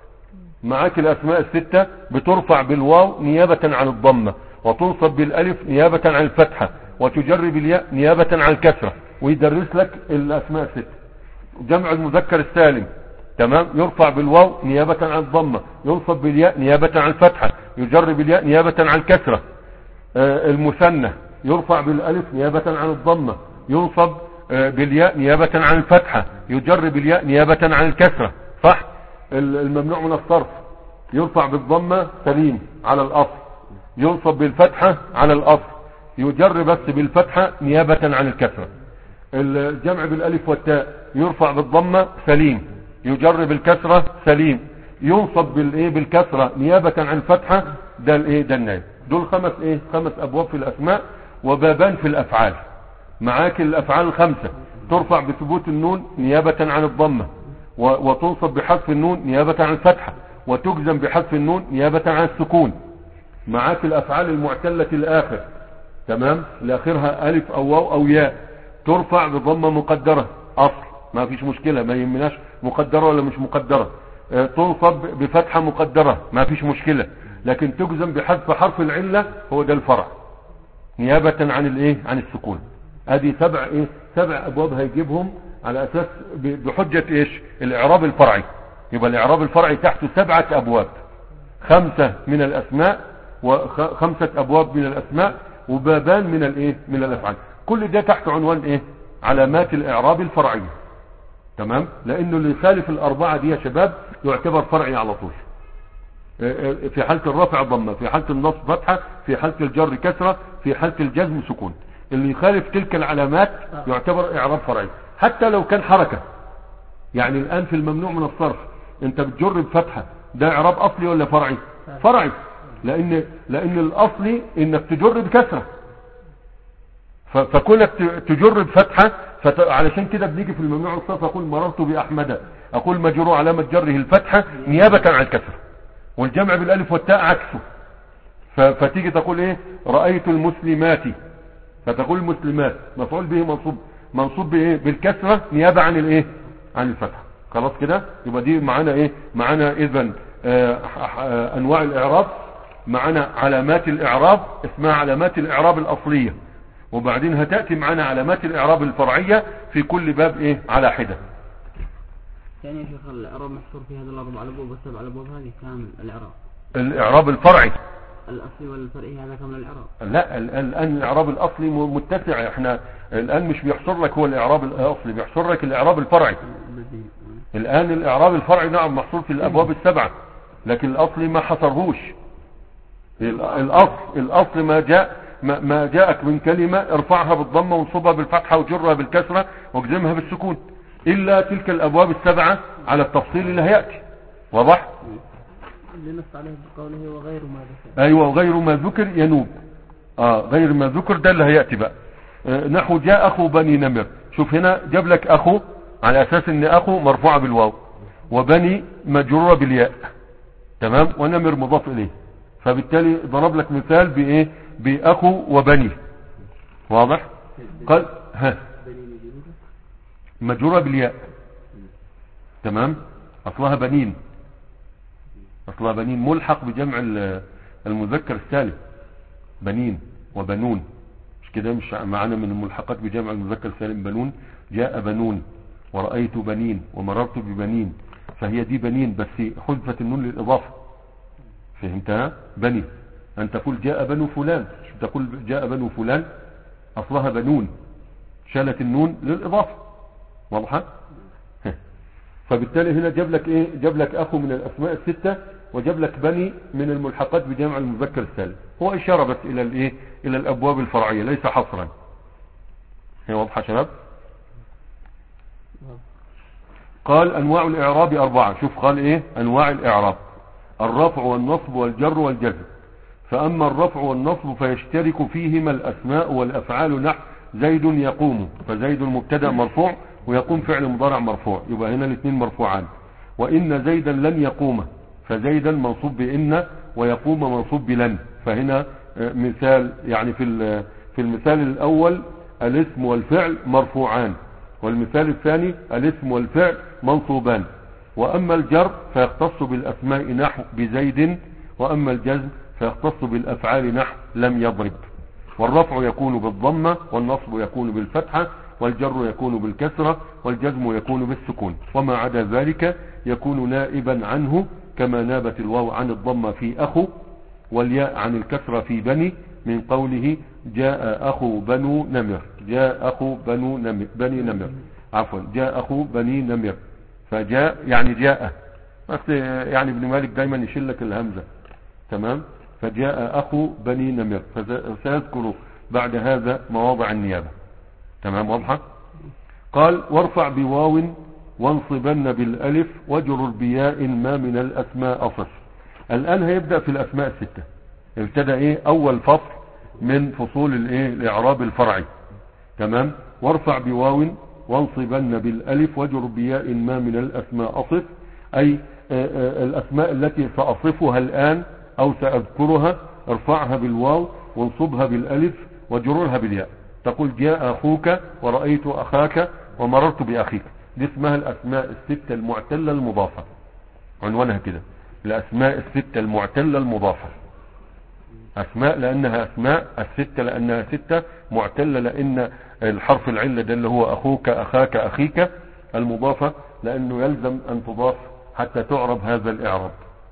معاك الاسماء الستة بترفع بالواو نيابة عن الضمة وتنصب بالالف نيابة عن الفتحة وتجر بالياء نيابة عن الكسرة. ويدرس لك الاسماء الستة. جمع المذكر السالم تمام يرفع بالواو نيابة عن الضمة ينصب بالياء نيابة عن الفتحة يجر بالياء نيابة عن الكسرة. آه المثنى يرفع بالالف نيابة عن الضمة ينصب آه بالياء نيابة عن الفتحة يجر بالياء نيابة عن الكسرة. صح؟ الممنوع من الصرف يرفع بالضمة سليم على الاصل ينصب بالفتحة على الاصل يجر بس بالفتحة نيابة عن الكسرة. الجمع بالالف والتاء يرفع بالضمة سليم يجر بالكسرة سليم ينصب بالايه بالكسرة نيابة عن الفتحة. ده الايه ده النائب. دول خمس ايه خمس ابواب في الاسماء وبابان في الافعال. معاك الافعال الخمسة ترفع بثبوت النون نيابة عن الضمة وتنصب بحذف النون نيابة عن الفتحة وتجزم بحذف النون نيابة عن السكون. معاك الافعال المعتلة الاخر تمام لاخرها الف او واو او ياء ترفع بضمة مقدرة اصل ما فيش مشكلة ما يهمناش مقدرة ولا مش مقدرة. اه تنصب بفتحة مقدرة ما فيش مشكلة لكن تجزم بحذف حرف العلة هو ده الفرع نيابة عن الايه عن السكون. ادي سبع ايه سبع ابواب هيجيبهم على اساس بحجة ايش الاعراب الفرعي. يبقى الاعراب الفرعي تحته سبعة ابواب. خمسة من الاسماء وخمسة ابواب من الاسماء وبابان من الايه من الافعال. كل ده تحت عنوان ايه علامات الاعراب الفرعية. تمام. لانه اللي يخالف الاربعة دي يا شباب يعتبر فرعي على طول. في حالة الرفع ضمة في حالة النصب فتحة في حالة الجر كسرة في حالة الجزم سكون. اللي يخالف تلك العلامات يعتبر اعراب فرعي حتى لو كان حركة. يعني الان في الممنوع من الصرف انت بتجر بفتحة ده اعراب اصلي ولا فرعي؟ فرعي. لان لان الاصلي انك تجر بكسرة فكونك تجر بفتحة فت... علشان كده بنيجي في الممنوع من الصرف اقول مررت باحمد اقول مجرور علامة جره الفتحة نيابة عن الكسرة. والجمع بالالف والتاء عكسه. ف... فتيجي تقول ايه رأيت المسلمات فتقول المسلمات مفعول به منصوب منصوب بايه بالكسرة نيابة عن الايه عن الفتحة. خلاص كده يبقى دي معانا ايه معانا اذا آه آه انواع الاعراب. معانا علامات الاعراب اسمها علامات الاعراب الاصلية وبعدين هتأتي معنا علامات الاعراب الفرعية في كل باب ايه على حدة. يعني يا شيخ الاعراب محصور في هذا الاربع الابواب والسبع الابواب هذه كامل الاعراب. الاعراب الفرعي الاصلي والفرعي هذا كامل الاعراب. لا الان الاعراب الاصلي متسع، احنا الان مش بيحصر لك هو الاعراب الاصلي، بيحصر لك الاعراب الفرعي. الان الاعراب الفرعي نعم محصور في الابواب السبعة، لكن الاصلي ما حصرهوش. الاصل الاصل ما جاء ما جاءك من كلمة ارفعها بالضمة وانصبها بالفتحة وجرها بالكسرة واجزمها بالسكون، الا تلك الابواب السبعة على التفصيل اللي هيأتي. واضح؟ اللي نص عليه بقوله وغير ما ذكر. ايوه وغير ما ذكر ينوب. اه غير ما ذكر ده اللي هيأتي بقى. آه نحو جاء اخو بني نمر، شوف هنا جاب لك اخو على اساس ان اخو مرفوعة بالواو وبني مجرورة بالياء، تمام، ونمر مضاف اليه، فبالتالي ضرب لك مثال بايه؟ باخو وبني. واضح؟ قال ها مجرورة بالياء، تمام، اصلها بنين، اصلها بنين ملحق بجمع المذكر السالم، بنين وبنون، مش كده؟ مش معنا من الملحقات بجمع المذكر السالم بنون؟ جاء بنون ورأيت بنين ومررت ببنين، فهي دي بنين بس حذفت النون للإضافة، فهمتها؟ بني، أن تقول جاء بنو فلان، شو تقول جاء بنو فلان؟ أصلها بنون، شالت النون للإضافة. واضحة؟ فبالتالي هنا جاب لك ايه؟ جاب لك اخو من الاسماء الستة، وجاب لك بني من الملحقات بجمع المذكر السالم. هو اشارة بس الى الايه؟ الى الابواب الفرعية ليس حصرا. هي واضحة شباب؟ قال انواع الاعراب اربعة. شوف قال ايه؟ انواع الاعراب: الرفع والنصب والجر والجزم. فاما الرفع والنصب فيشترك فيهما الاسماء والافعال، نحو زيد يقوم، فزيد مبتدا مرفوع ويقوم فعل مضارع مرفوع، يبقى هنا الاثنين مرفوعان. وان زيدا لن يقوم، فزيدا منصوب بان ويقوم منصوب بلن، فهنا مثال يعني في في المثال الاول الاسم والفعل مرفوعان، والمثال الثاني الاسم والفعل منصوبان. واما الجر فيختص بالاسماء نحو بزيد، واما الجزم فيختص بالافعال نحو لم يضرب. والرفع يكون بالضمة، والنصب يكون بالفتحة، والجر يكون بالكسرة، والجزم يكون بالسكون، وما عدا ذلك يكون نائبا عنه، كما نابت الواو عن الضمة في أخو، والياء عن الكسرة في بني، من قوله جاء أخو بنو نمر، جاء أخو بنو نمر بني نمر عفوا جاء أخو بني نمر، فجاء يعني جاء، يعني ابن مالك دايما يشيل لك الهمزة، تمام، فجاء أخو بني نمر، فسيذكر بعد هذا مواضع النيابة، تمام، واضحة؟ قال وارفع بواو وانصبن بالالف وجرر بياء ما من الاسماء اصف. الان هيبدأ في الاسماء الستة، ابتدى ايه؟ اول فصل من فصول الايه؟ الاعراب الفرعي، تمام. وارفع بواو وانصبن بالالف وجرر بياء ما من الاسماء اصف، اي آآ آآ الاسماء التي ساصفها الان او ساذكرها ارفعها بالواو وانصبها بالالف وجررها بالياء. تقول جاء اخوك ورأيت اخاك ومررت باخيك، دي اسمها الاسماء الستة المعتلة المضافة، عنوانها كده، الاسماء الستة المعتلة المضافة. اسماء لانها اسماء، الستة لانها ستة، معتلة لان الحرف العلة ده اللي هو اخوك اخاك اخيك، المضافة لانه يلزم ان تضاف حتى تعرب هذا الاعراب.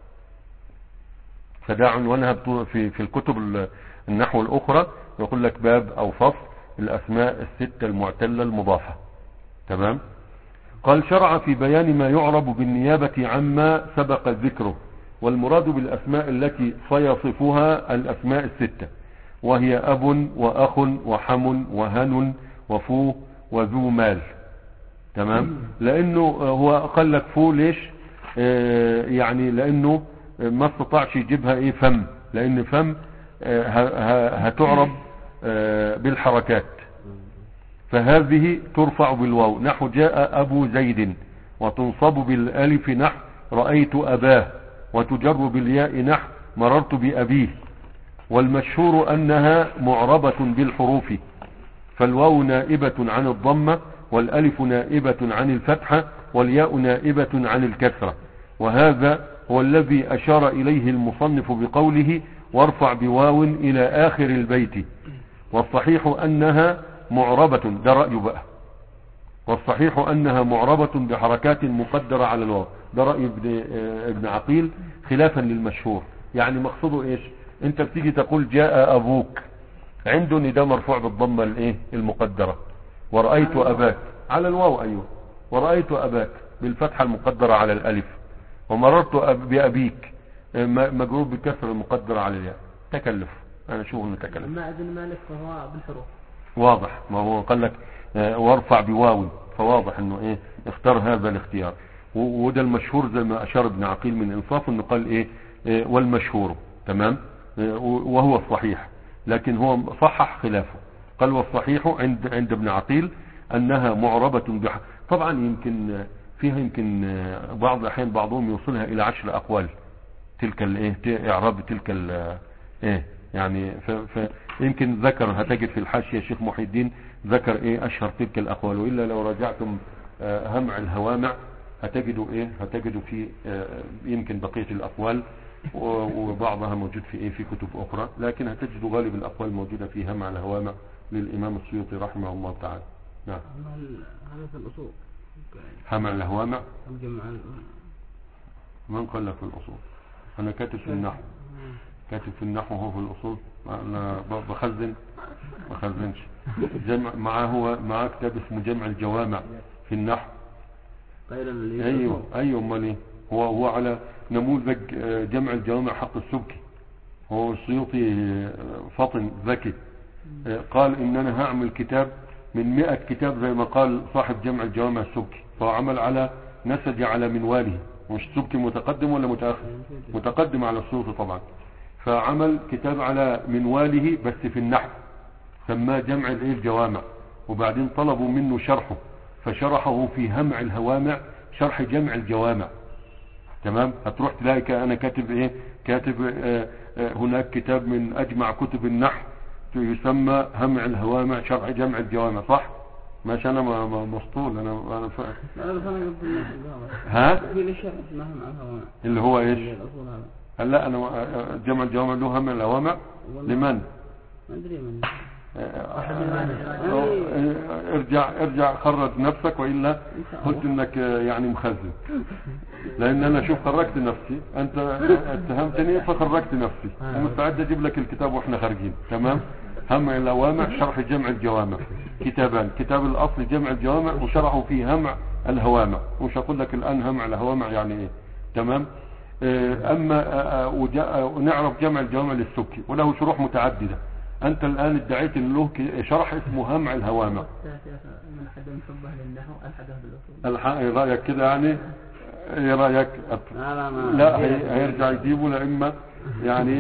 فده عنوانها في في الكتب النحو الاخرى، يقول لك باب او فصل الاسماء الستة المعتلة المضافة، تمام. قال شرع في بيان ما يعرب بالنيابة عما سبق ذكره، والمراد بالاسماء التي سيصفها الاسماء الستة، وهي اب واخ وحم وهن وفو وذو مال، تمام. لانه هو قال لك فو ليش؟ آه يعني لانه ما استطاعش يجيبها ايه؟ فم، لان فم آه هتعرب آه بالحركات، فهذه ترفع بالواو نحو جاء ابو زيد، وتنصب بالالف نحو رأيت اباه، وتجر بالياء نحو مررت بابيه. والمشهور انها معربة بالحروف، فالواو نائبة عن الضمة، والالف نائبة عن الفتحة، والياء نائبة عن الكسرة. وهذا هو الذي اشار اليه المصنف بقوله وارفع بواو الى اخر البيت. والصحيح أنها معربة، ده رأيه بقى، والصحيح أنها معربة بحركات مقدرة على الواو، ده رأي ابن, ابن عقيل خلافا للمشهور. يعني مقصده ايش؟ انت بتيجي تقول جاء أبوك، عنده نداء مرفوع بالضمة الايه المقدرة، ورأيت أباك على الواو، أيوه، ورأيت أباك بالفتحة المقدرة على الألف، ومررت بأبيك مجرور بالكسر المقدرة على الياء. تكلف، أنا شو نتكلف. أما إذن مالك فهو بالحروف واضح، ما هو قال لك اه وارفع بواو، فواضح انه ايه اختار هذا الاختيار، وده المشهور زي ما اشار ابن عقيل من انصاف انه قال ايه اه والمشهور، تمام، اه وهو الصحيح، لكن هو صحح خلافه، قال والصحيح عند عند ابن عقيل انها معربة بح... طبعا يمكن فيها يمكن بعض الاحيان بعضهم يوصلها الى عشر اقوال، تلك الايه اعراب تلك ايه يعني ف... ف... يمكن ذكر، هتجد في الحاشية شيخ محي الدين ذكر ايه اشهر تلك الاقوال، والا لو راجعتم آه همع الهوامع هتجدوا ايه هتجدوا في آه يمكن بقية الاقوال، وبعضها موجود في ايه في كتب اخرى، لكن هتجدوا غالب الاقوال موجودة في همع الهوامع للامام السيوطي رحمه الله تعالى. نعم. هذا في الاصول همع الهوامع الجمع. من قال لك في الاصول؟ انا كاتب في النحو، كاتب في النحو هو في الاصول، انا بخزن بخزنش جمع معاه، هو معاه كتاب اسمه جمع الجوامع في النحو. ايوه ايوه امال ايه، هو هو على نموذج جمع الجوامع حق السبكي، هو السيوطي فطن ذكي، قال ان انا هعمل كتاب من مئة كتاب زي ما قال صاحب جمع الجوامع السبكي، فهو عمل على نسج على منواله، مش السبكي متقدم ولا متأخر؟ متقدم على السيوطي طبعا، فعمل كتاب على منواله بس في النحو، سماه جمع الايه الجوامع، وبعدين طلبوا منه شرحه فشرحه في همع الهوامع شرح جمع الجوامع، تمام. هتروح تلاقي انا كاتب ايه كاتب آه آه هناك كتاب من اجمع كتب النحو يسمى همع الهوامع شرح جمع الجوامع، صح؟ ماشي، انا مسطول، انا انا ف... ها في الاشياء اسمها همع الهوامع اللي هو ايش؟ لا انا جمع الجوامع له همع الهوامع لمن؟ ما ادري من ارجع ارجع خرج نفسك، والا قلت انك يعني مخزن، لان انا شوف خرجت نفسي، انت اتهمتني فخرجت نفسي، ومستعد اجيب لك الكتاب واحنا خارجين، تمام. همع الهوامع شرح جمع الجوامع، كتابان، كتاب الاصل جمع الجوامع وشرحه فيه همع الهوامع، ومش هقول لك الان همع الهوامع يعني ايه، تمام. اما ونعرف جمع الجوامع للسبكي وله شروح متعددة، انت الان ادعيت ان له شرح اسمه همع الهوامع. من حد مشبه للنحو الحدث بالاصول. ايه رايك كده يعني؟ ايه رايك؟ لا لا, لا هيرجع يجيبه، لا اما يعني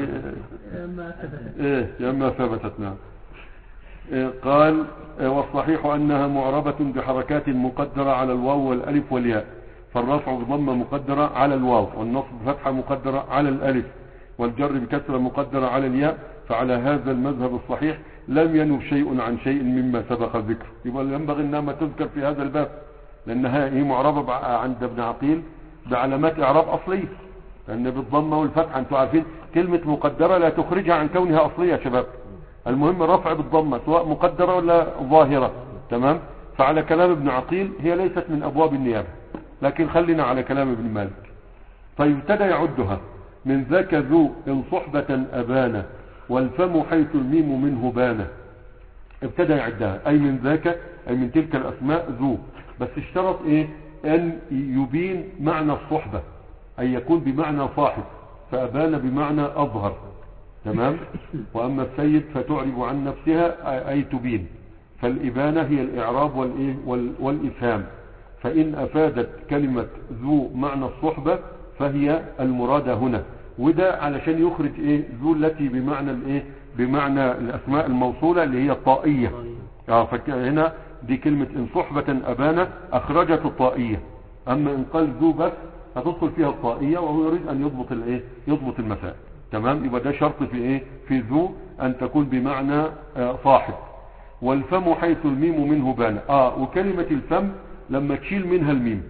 ايه يا اما ثبتت. نعم. إيه قال والصحيح انها معربة بحركات مقدرة على الواو والالف والياء، فالرفع بضمة مقدرة على الواو، والنصب بفتحة مقدرة على الالف، والجر بكسرة مقدرة على الياء، فعلى هذا المذهب الصحيح لم ينب شيء عن شيء مما سبق ذكره. يبقى ينبغي انها ما تذكر في هذا الباب، لانها هي معربة عند ابن عقيل بعلامات اعراب اصلية، لان بالضمة والفتحة انتوا عارفين كلمة مقدرة لا تخرجها عن كونها اصلية يا شباب، المهم الرفع بالضمة سواء مقدرة ولا ظاهرة، تمام. فعلى كلام ابن عقيل هي ليست من ابواب النيابة، لكن خلينا على كلام ابن مالك. طيب ابتدى يعدها، من ذاك ذو إن صحبة أبانا، والفم حيث الميم منه بانا. ابتدى يعدها، أي من ذاك أي من تلك الأسماء ذو، بس اشترط إيه؟ أن يبين معنى الصحبة، أي يكون بمعنى صاحب، فأبانا بمعنى أظهر، تمام. وأما السيد فتعرب عن نفسها أي تبين، فالإبانة هي الإعراب والإيه والإفهام، فإن أفادت كلمة ذو معنى الصحبة فهي المرادة هنا، وده علشان يخرج ايه ذو التي بمعنى الايه بمعنى الاسماء الموصولة اللي هي الطائية. اه فهنا دي كلمة ان صحبة ابانا اخرجت الطائية، اما ان قال ذو بس هتدخل فيها الطائية، وهو يريد ان يضبط الايه يضبط المسائل، تمام. يبقى ده شرط في ايه في ذو ان تكون بمعنى آه صاحب. والفم حيث الميم منه بانا، اه وكلمة الفم لما تشيل منها الميم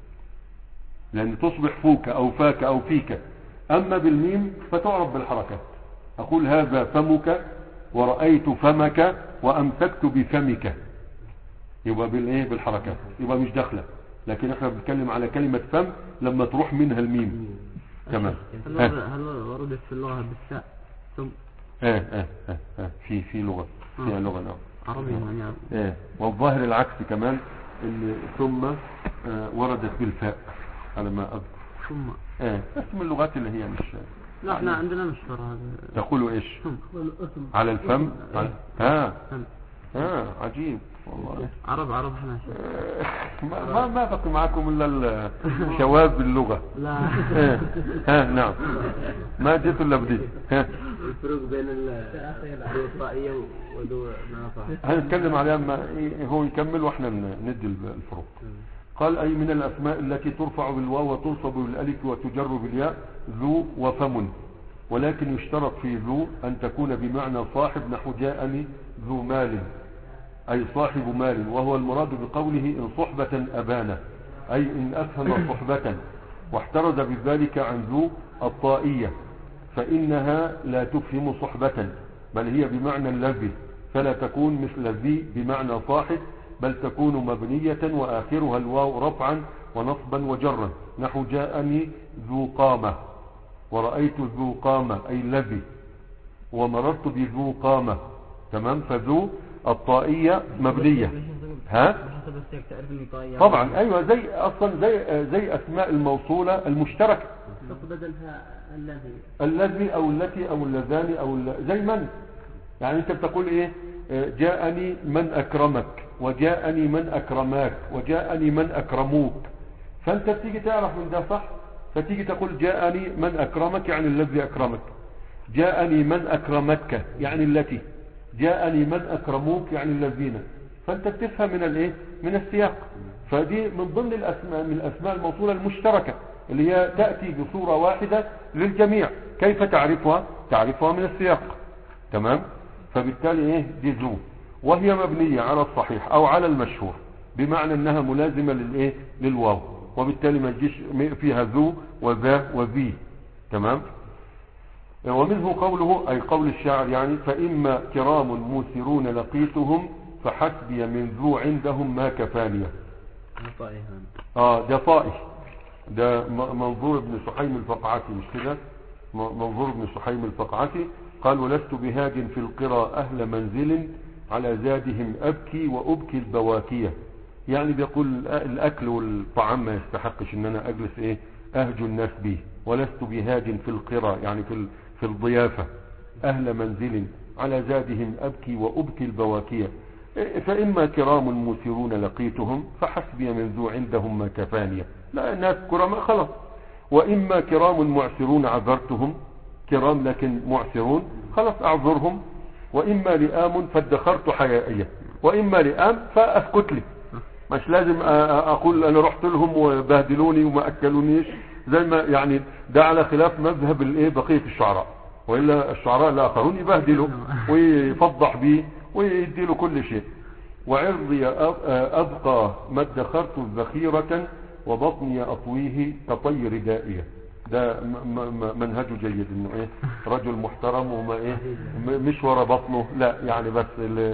لأن تصبح فوك أو فاك أو فيك، أما بالميم فتعرف بالحركات، أقول هذا فمك ورأيت فمك وأمسكت بفمك، يبقى بالايه بالحركات، يبقى مش داخله. لكن احنا بنتكلم على كلمة فم لما تروح منها الميم. تمام. هل هل وردت في اللغة بالساء ثم؟ اه اه اه, آه. في في لغة فيها لغة نعم عربي يعني. اه والظاهر العكس كمان، ان ثم آه وردت بالفاء على ما اذكر. ثم اه بس من اللغات اللي هي مش. لا احنا عندنا مشهور هذا. تقولوا ايش؟ ثم على الفم. على... ها ثم. ها عجيب والله. عرب عرب احنا. ما ما ما بقي معكم الا الشواذ باللغة. لا. ها نعم. ما جيت الا بدي. ها الفروق بين ذو الطائية وذو ناصح هنتكلم عليها ما هو يكمل واحنا ندي الفروق. قال أي من الأسماء التي ترفع بالواو وتنصب بالألف وتجر بالياء ذو وفم، ولكن يشترط في ذو أن تكون بمعنى صاحب، نحو جاءني ذو مال أي صاحب مال، وهو المراد بقوله إن صحبة أبانه، أي إن أفهم صحبة، واحترز بذلك عن ذو الطائية فإنها لا تفهم صحبة، بل هي بمعنى الذي، فلا تكون مثل ذي بمعنى صاحب، بل تكون مبنية وآخرها الواو رفعا ونصبا وجرا، نحو جاءني ذو قامة ورأيت ذو قامة أي الذي، ومررت بذو قامة. تمام. فذو الطائية مبنية. ها طبعا ايوه زي اصلا زي زي اسماء الموصولة المشتركة، بدلها الذي الذي او التي او اللذان او زي من، يعني انت بتقول ايه جاءني من اكرمك وجاءني من اكرماك وجاءني من اكرموك، فانت بتيجي تعرف من ده صح، فتيجي تقول جاءني من اكرمك يعني الذي اكرمك، جاءني من اكرمتك يعني التي، جاءني من اكرموك يعني الذين، فانت بتفهم من الايه من السياق. فدي من ضمن الاسماء من الاسماء الموصولة المشتركة اللي هي تأتي بصورة واحدة للجميع. كيف تعرفها؟ تعرفها من السياق. تمام. فبالتالي ايه دي ذو، وهي مبنية على الصحيح او على المشهور، بمعنى انها ملازمة للايه للواو، وبالتالي ما تجيش فيها ذو وذا وذي. تمام. ومنه قوله أي قول الشاعر يعني فإما كرام موسرون لقيتهم فحسبي من ذو عندهم ما كفانية. اه ده طائي، ده منظور ابن سحيم الفقعتي مش كده، منظور ابن سحيم الفقعتي قال ولست بهاج في القرى أهل منزل على زادهم أبكي وأبكي البواكية، يعني بيقول الأكل والطعام ما يستحقش ان انا اجلس ايه اهجو الناس به، ولست بهاج في القرى يعني في في الضيافة أهل منزل على زادهم أبكي وأبكي البواكية، فإما كرام موسرون لقيتهم فحسبي من ذو عندهم ما كفانية، لا الناس كرام خلاص، وإما كرام معسرون عذرتهم، كرام لكن معسرون خلاص أعذرهم، وإما لئام فادخرت حيائية، وإما لئام فأسكت لي، مش لازم أقول أنا رحت لهم وبهدلوني وما أكلونيش، زي ما يعني ده على خلاف مذهب الايه بقية الشعراء، وإلا الشعراء الآخرون يبهدلوا ويفضح به ويديله كل شيء. وعرضي أبقى ما ادخرت ذخيرة وبطني أطويه كطير دائية، ده منهجه جيد انه ايه رجل محترم وما ايه مش ورا بطنه، لا يعني بس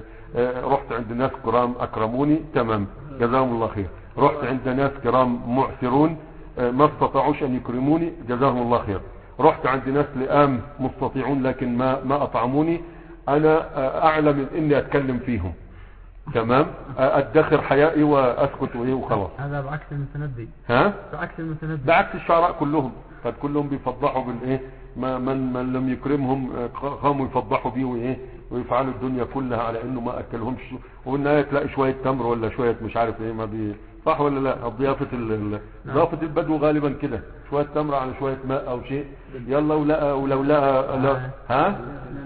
رحت عند ناس كرام اكرموني تمام جزاهم الله خير، رحت عند ناس كرام معسرون ما استطاعوش ان يكرموني جزاهم الله خير، رحت عند ناس لئام مستطيعون لكن ما ما اطعموني، انا اعلم اني اتكلم فيهم تمام، ادخر حيائي واسكت وايه وخلاص. هذا بعكس المتنبي. ها بعكس المتنبي، بعكس الشعراء كلهم، قد كلهم بيفضحوا بالايه ما من من لم يكرمهم قاموا يفضحوا بيه وايه ويفعلوا الدنيا كلها على انه ما اكلهمش، والنهايه تلاقي شويه تمر ولا شويه مش عارف ايه ما بي صح ولا لا. ضيافه ضيافه البدو غالبا كده شويه تمر على شويه ماء او شيء، يلا ولا ولو لا ها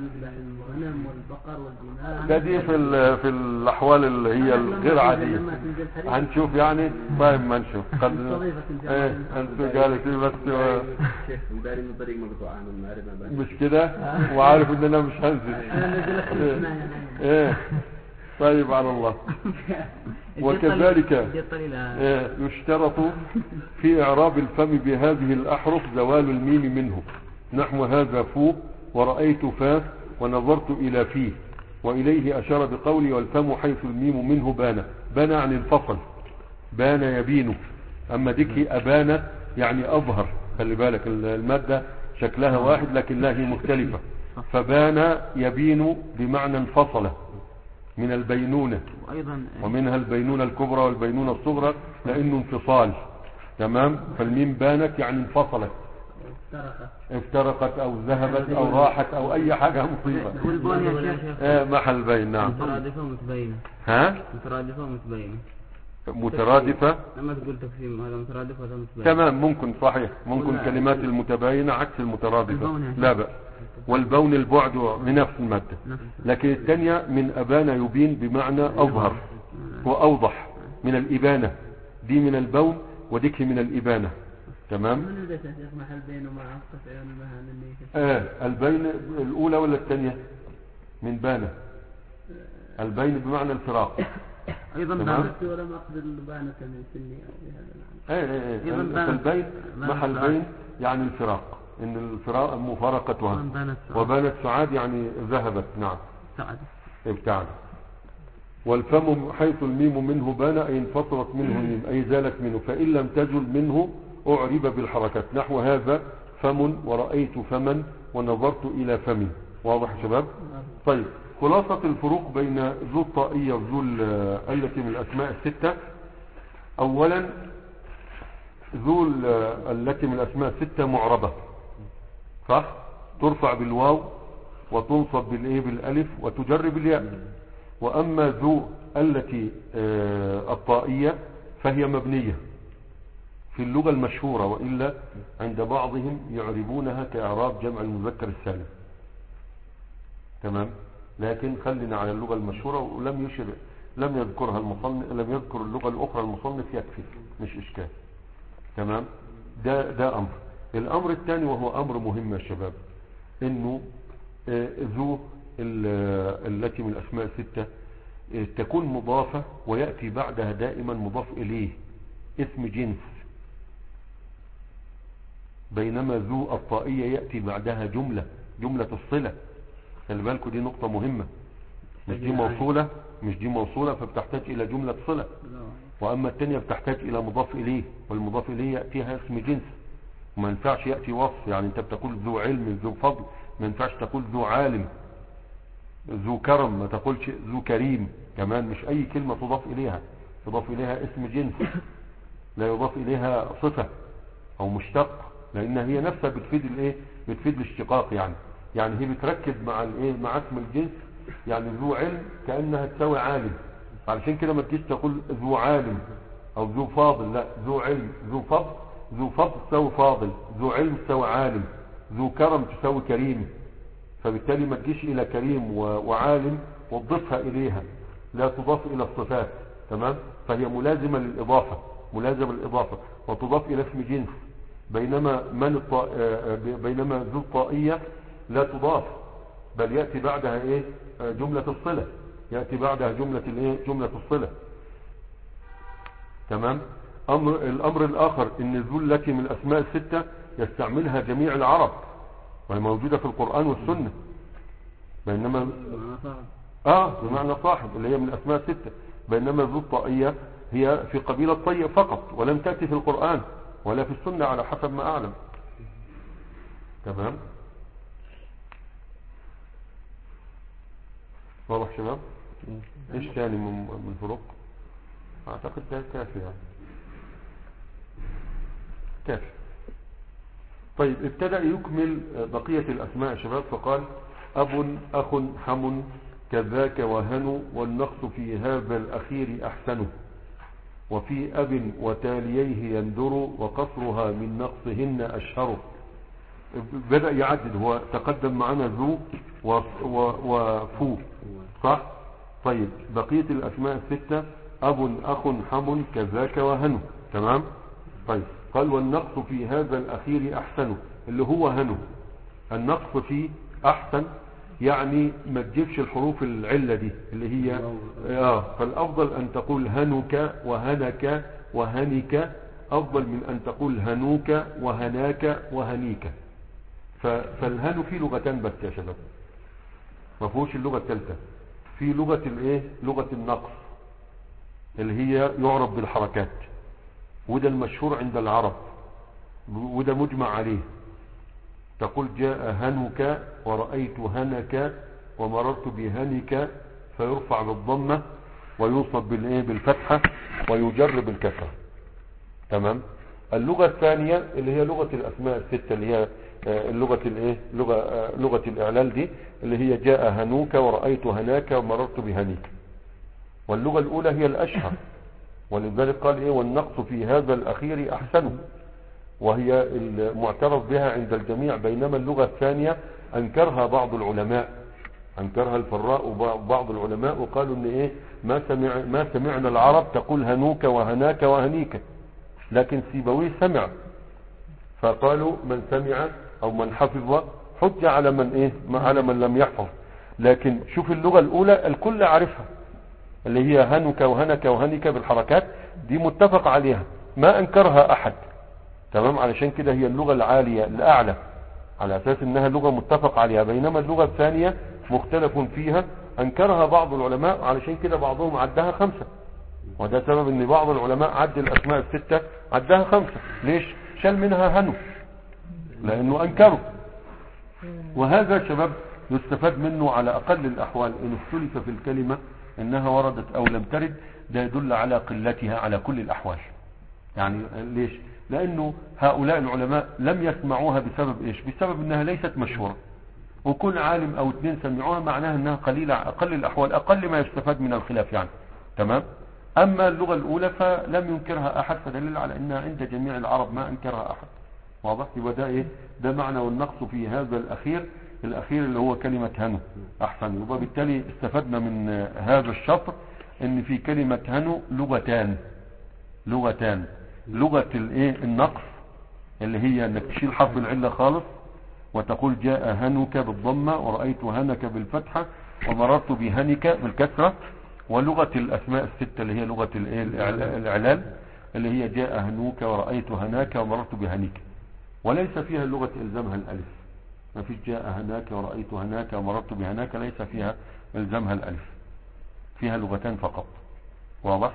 الغنم والبقر والجمال، ده دي في في الاحوال اللي هي الغير عاديه هنشوف يعني. طيب ما نشوف قد ايه انتوا جالسين بس مش كده وعارف ان انا مش هنزل ايه. طيب على الله. وكذلك يشترط في اعراب الفم بهذه الاحرف زوال الميم منه، نحو هذا فوق ورأيت فاس ونظرت إلى فيه. وإليه أشار بقولي والفم حيث الميم منه بان. بان عن الفصل، بان يبين. أما ديك أبان يعني أظهر. خلي بالك المادة شكلها واحد لكن لا هي مختلفة. فبان يبين بمعنى انفصل من البينونة، وأيضا ومنها البينونة الكبرى والبينونة الصغرى لأنه انفصال. تمام. فالميم بانت يعني انفصلت، افترقت افترقت او ذهبت او راحت او اي حاجة مصيبة. والبون يا شيخ اه محل بين. نعم. مترادفة ومتبينة. ها مترادفة ومتبينة. مترادفة. لما تقول تقسيم هذا مترادف وهذا متبين. تمام ممكن صحيح. ممكن ولا- كلمات المتباينة عكس المترادفة. البون يا شيخ. لا بأس. والبون البعد من نفس المادة. نفس. لكن الثانية من أبان يبين بمعنى أظهر وأوضح من الإبانة. دي من البون وديك من الإبانة. تمام. من البيت يا شيخ محل بين ومع قطع المهام اللي آه البين الأولى ولا الثانية من بانة. البين بمعنى الفراق. أيضا تمام. بان. ولم أقصد البانة من سني أو بهذا المعنى. ايه ايه ايه إذن بانت- فالبين بانت محل سعاد. بين يعني الفراق. ان الفراق مفارقتها. أيضا بانت سعاد. وبانت سعاد يعني ذهبت. نعم سعد. ابتعد. والفم حيث الميم منه بان اي انفصلت منه الميم اي زالت منه. فان لم تزل منه اعرب بالحركات نحو هذا فم ورأيت فمن ونظرت الى فم. واضح يا شباب؟ طيب خلاصة الفروق بين ذو الطائية وذو ال- التي من الاسماء الستة. اولا ذو ال- التي من الاسماء الستة معربة صح؟ ترفع بالواو وتنصب بالايه بالالف وتجر بالياء. واما ذو التي آه الطائية فهي مبنية في اللغة المشهورة، وإلا عند بعضهم يعربونها كإعراب جمع المذكر السالم. تمام. لكن خلينا على اللغة المشهورة. ولم يشر لم يذكرها المصنف، لم يذكر اللغة الأخرى المصنف يكفي مش إشكال. تمام. ده ده أمر. الأمر الثاني وهو أمر مهم يا شباب، إنه آه ذو التي من الأسماء الستة آه تكون مضافة ويأتي بعدها دائما مضاف إليه اسم جنس، بينما ذو الطائية يأتي بعدها جملة جملة الصلة. خلي بالكوا دي نقطة مهمة. مش دي موصولة مش دي موصولة فبتحتاج إلى جملة صلة. وأما التانية بتحتاج إلى مضاف إليه، والمضاف إليه يأتيها اسم جنس. وما ينفعش يأتي وصف. يعني أنت بتقول ذو علم ذو فضل، ما ينفعش تقول ذو عالم ذو كرم، ما تقولش ذو كريم. كمان مش أي كلمة تضاف إليها، تضاف إليها اسم جنس، لا يضاف إليها صفة أو مشتق، لأن هي نفسها بتفيد الإيه؟ بتفيد الاشتقاق. يعني يعني هي بتركز مع الإيه؟ مع اسم الجنس. يعني ذو علم كأنها تساوي عالم. علشان كده ما تجيش تقول ذو عالم أو ذو فاضل، لا، ذو علم ذو فضل ذو فضل تساوي فاضل، ذو علم تساوي عالم، ذو كرم تساوي كريم. فبالتالي ما تجيش إلى كريم وعالم وتضيفها إليها، لا تضاف إلى الصفات. تمام. فهي ملازمة للإضافة، ملازمة للإضافة وتضاف إلى اسم جنس. بينما من الط... بينما ذو الطائية لا تضاف، بل يأتي بعدها إيه؟ جملة الصلة. يأتي بعدها جملة الإيه؟ جملة الصلة. تمام. أمر الأمر الآخر إن ذو التي من الأسماء الستة يستعملها جميع العرب، وهي موجودة في القرآن والسنة. بينما آه بمعنى صاحب اللي هي من الأسماء الستة. بينما ذو الطائية هي في قبيلة طيب فقط، ولم تأتي في القرآن ولا في السنة على حسب ما أعلم. تمام. واضح شباب؟ ايش تاني من من الفروق؟ اعتقد ده كافي يعني. كافي. طيب ابتدأ يكمل بقية الأسماء يا شباب. فقال أب أخ حم كذاك وهن والنقص في هذا الأخير أحسن، وفي أب وتاليه يندر وقصرها من نقصهن أشهر. بدأ يعدد. هو تقدم معنا ذو وفو صح؟ طيب بقية الأسماء الستة أب أخ حم كذاك وهن. تمام. طيب قال والنقص في هذا الأخير أحسن، اللي هو هنو. النقص فيه أحسن يعني ما تجيبش الحروف العلة دي اللي هي آه فالأفضل أن تقول هنك وهنك وهنك، أفضل من أن تقول هنوك وهناك وهنيك. فالهنو فيه لغتان بس يا شباب. ما فيهوش اللغة الثالثة. في لغة الايه لغة النقص اللي هي يعرف بالحركات، وده المشهور عند العرب وده مجمع عليه. تقول جاء هنك ورأيت هنك ومررت بهنك، فيرفع بالضمة ويوصف بالايه بالفتحة ويجر بالكسرة. تمام. اللغة الثانية اللي هي لغة الاسماء الستة اللي هي اللغة الايه لغة لغة الاعلال دي اللي هي جاء هنوك ورأيت هناك ومررت بهنيك. واللغة الاولى هي الاشهر، ولذلك قال ايه والنقص في هذا الاخير احسن، وهي المعترف بها عند الجميع. بينما اللغة الثانية انكرها بعض العلماء، انكرها الفراء وبعض العلماء، وقالوا ان ايه ما سمع ما سمعنا العرب تقول هنوك وهناك وهنيك، لكن سيبويه سمع، فقالوا من سمع او من حفظ حج على من ايه على من لم يحفظ. لكن شوف اللغة الاولى الكل عارفها اللي هي هنك وهنك وهنك بالحركات، دي متفق عليها ما انكرها احد. تمام. علشان كده هي اللغة العالية الاعلى على اساس انها لغة متفق عليها. بينما اللغة الثانية مختلف فيها، انكرها بعض العلماء، علشان كده بعضهم عدها خمسة. وده سبب ان بعض العلماء عد الاسماء الستة عدها خمسة. ليش؟ شال منها هنو لانه انكره. وهذا شباب يستفاد منه على اقل الاحوال ان اختلف في الكلمة انها وردت او لم ترد، ده يدل على قلتها على كل الاحوال. يعني ليش؟ لانه هؤلاء العلماء لم يسمعوها بسبب ايش؟ بسبب انها ليست مشهورة، وكل عالم او اثنين سمعوها معناها انها قليلة، اقل الاحوال، اقل ما يستفاد من الخلاف يعني. تمام. اما اللغة الاولى فلم ينكرها احد، فدليل على انها عند جميع العرب ما انكرها احد. واضح؟ يبقى ده ايه؟ ده معنى والنقص في هذا الاخير، الاخير اللي هو كلمة هنو احسن. يبقى بالتالي استفدنا من هذا الشطر ان في كلمة هنو لغتان لغتان لغة الايه النقص اللي هي انك تشيل حرف العلة خالص وتقول جاء هنك بالضمة ورأيت هنك بالفتحة ومررت بهنك بالكسرة. ولغة الاسماء الستة اللي هي لغة الايه الاعلال اللي هي جاء هنوك ورأيت هناك ومررت بهنيك، وليس فيها لغة الزامها الالف. ما فيش جاء هناك ورأيت هناك ومررت بهناك، ليس فيها الزامها الالف، فيها لغتان فقط. واضح؟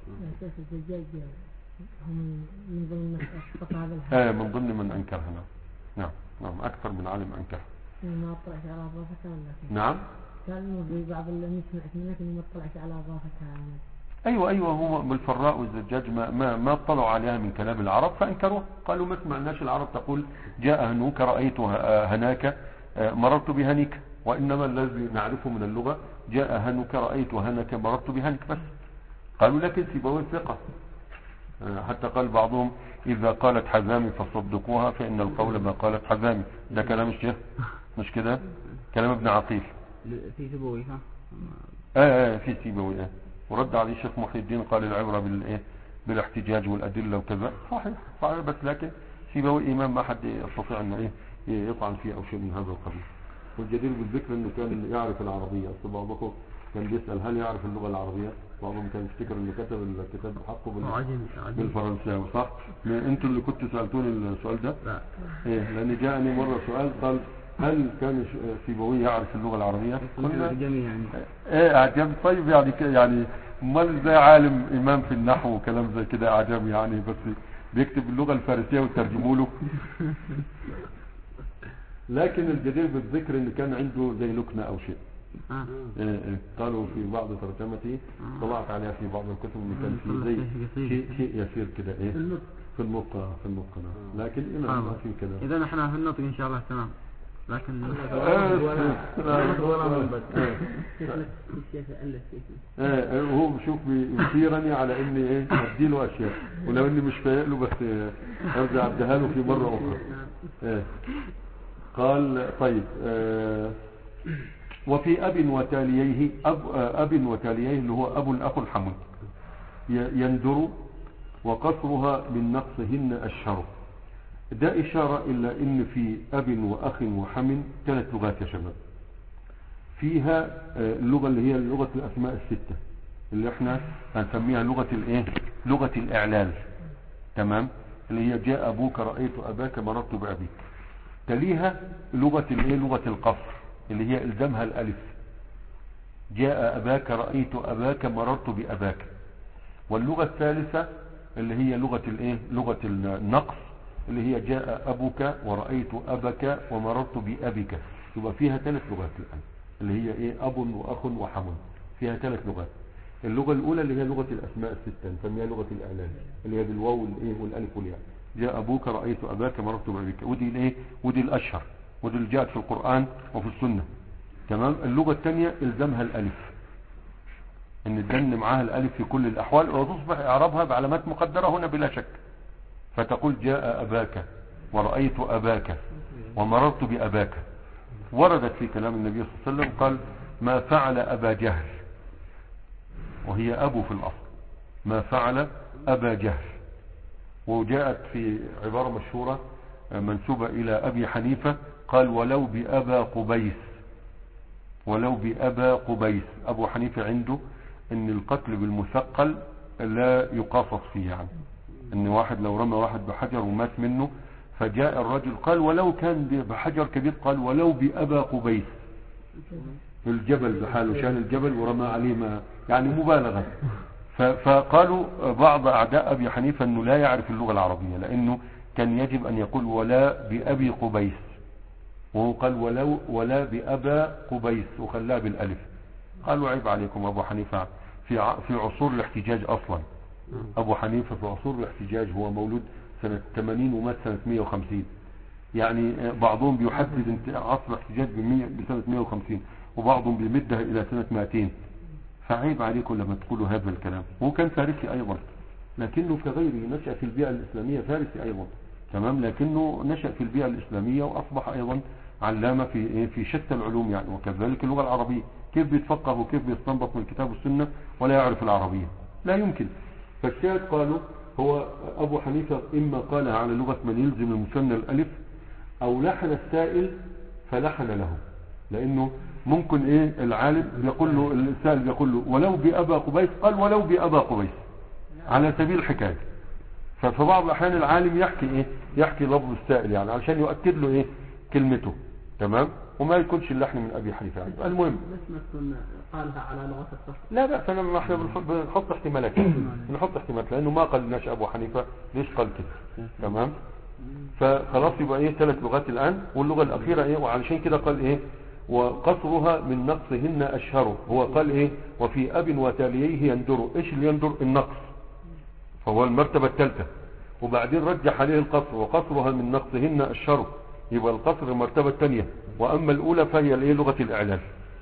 هم من ضمن آه من ضمن من انكرها. نعم نعم نعم اكثر من عالم انكرها. ما اطلعت على اضافتها ولا نعم كان في بعض اللي سمعت منك انه ما اطلعت على اضافتها. ايوه ايوه هو بالفراء والزجاج ما ما ما اطلعوا عليها من كلام العرب فانكروه، قالوا ما سمعناش العرب تقول جاء هنوك رأيت هناك مررت بهنيك، وانما الذي نعرفه من اللغة جاء هنوك رأيت هناك مررت بهنيك بس. قالوا لكن سيبويه ثقة، حتى قال بعضهم اذا قالت حزامي فصدقوها فان القول ما قالت حزامي. ده كلام الشيخ مش كده؟ كلام ابن عقيل في سيبويه. ها اه اه في سيبويه اه. ورد عليه الشيخ محي الدين قال العبرة بالايه بالاحتجاج والادلة وكذا. صحيح صحيح، بس لكن سيبويه امام ما حد يستطيع انه ايه يطعن فيه او شيء من هذا القبيل. والجدير بالذكر انه كان يعرف العربية. اصل بعضكم كان بيسأل هل يعرف اللغة العربية، بعضهم كان يفتكر انه كتب الكتاب بحقه بال... بالفرنساوي. صح؟ انتوا اللي كنتوا سألتوني السؤال ده؟ لا ايه، لان جاءني مرة سؤال قال هل كان سيبويه يعرف اللغة العربية؟ قلنا جميع يعني ايه اعجاب. طيب يعني يعني امال زي عالم امام في النحو وكلام زي كده اعجاب يعني، بس بيكتب اللغة الفارسية وترجموا له. لكن الجدير بالذكر ان كان عنده زي لكنة او شيء. آه. إيه إيه. قالوا في بعض ترجمتي طلعت عليها في بعض الكتب ان كان في زي شيء شيء يسير كده ايه في النطق في النطق نعم. لكن إيه ما في كده. اذا نحن في النطق ان شاء الله تمام، لكن هو بشوف بيثيرني على اني ايه اديله اشياء، ولو اني مش فايق له بس ارجع اديها له في مره اخرى. ايه قال طيب آه وفي اب وتاليه اب اب وتاليه اللي هو اب الاخ الحمل يندر وقصرها من نقصهن الشر. ده اشاره الى ان في اب واخ وحم ثلاث لغات يا شباب. فيها اللغه اللي هي لغه الاسماء السته اللي احنا هنسميها لغه الايه لغه الاعلال. تمام. اللي هي جاء ابوك رايت اباك مررت بابيك. تليها لغه الايه لغه القصر اللي هي الزامها الالف جاء أباك رأيت أباك مررت بأباك. واللغة الثالثة اللي هي لغة الايه لغة النقص اللي هي جاء أبوك ورأيت أبك ومررت بأبك. يبقى فيها ثلاث لغات الآن اللي هي ايه أب وأخ وحم، فيها ثلاث لغات. اللغة الأولى اللي هي لغة الأسماء الستة نسميها لغة الإعلان اللي هي بالواو والايه والألف والياء. جاء أبوك رأيت أباك مررت بأبيك، ودي الايه ودي الأشهر ودي اللي جاءت في القرآن وفي السنة. تمام. اللغة الثانية إلزامها الألف، ان الدن معاها الألف في كل الأحوال وتصبح إعرابها بعلامات مقدرة هنا بلا شك. فتقول جاء أباك ورأيت أباك ومررت بأباك. وردت في كلام النبي صلى الله عليه وسلم قال ما فعل أبا جهل، وهي أبو في الأصل، ما فعل أبا جهل. وجاءت في عبارة مشهورة منسوبة إلى أبي حنيفة قال ولو بأبا قبيس، ولو بأبا قبيس. أبو حنيفة عنده ان القتل بالمثقل لا يقاصص فيه، يعني ان واحد لو رمى واحد بحجر ومات منه فجاء الرجل قال ولو كان بحجر كبير قال ولو بأبا قبيس في الجبل بحاله، شال الجبل ورمى عليه ما يعني مبالغة. فقالوا بعض أعداء أبي حنيفة أنه لا يعرف اللغة العربية لأنه كان يجب أن يقول ولا بأبي قبيس، وهو قال ولو ولا بأبا قبيس وخلاها بالألف. قالوا عيب عليكم أبو حنيفة في في عصور الاحتجاج أصلا. أبو حنيفة في عصور الاحتجاج هو مولود سنة ثمانين ومات سنة مئة وخمسين، يعني بعضهم بيحدد عصر الاحتجاج بسنة مئة وخمسين وبعضهم بيمدها إلى سنة مئتين. فعيب عليكم لما تقولوا هذا الكلام. هو كان فارسي أيضا لكنه كغيره نشأ في البيئة الإسلامية، فارسي أيضا تمام، لكنه نشأ في البيئة الإسلامية وأصبح أيضا علامة في في شتى العلوم يعني. وكذلك اللغة العربية كيف بيتفقه وكيف بيستنبط من الكتاب والسنة ولا يعرف العربية؟ لا يمكن. فالشاهد قالوا هو أبو حنيفة إما قالها على لغة من يلزم المثنى الألف أو لحن السائل فلحن له، لأنه ممكن إيه العالم يقول له السائل يقول له ولو بأبا قبيس قال ولو بأبا قبيس على سبيل الحكاية. ففي بعض الأحيان العالم يحكي إيه يحكي لفظ السائل يعني علشان يؤكد له إيه كلمته. تمام. وما يكونش اللحن من أبي حنيفة يعني. المهم ليش ما تكون قالها على لغة القصر؟ لا لا فأنا احنا بنحط احتمالات بنحط احتمالات لأنه ما قال لناش أبو حنيفة ليش قال كده. تمام. فخلاص يبقى ايه ثلاث لغات الآن. واللغة الأخيرة ايه وعلشان كده قال ايه وقصرها من نقصهن أشهر. هو قال ايه وفي أب وتاليه يندر. ايش اللي يندر؟ النقص، فهو المرتبة الثالثة. وبعدين رجح عليه القصر وقصرها من نقصهن أشهر، يبقى القصر المرتبة الثانية. وأما الأولى فهي الايه لغة الإعلان.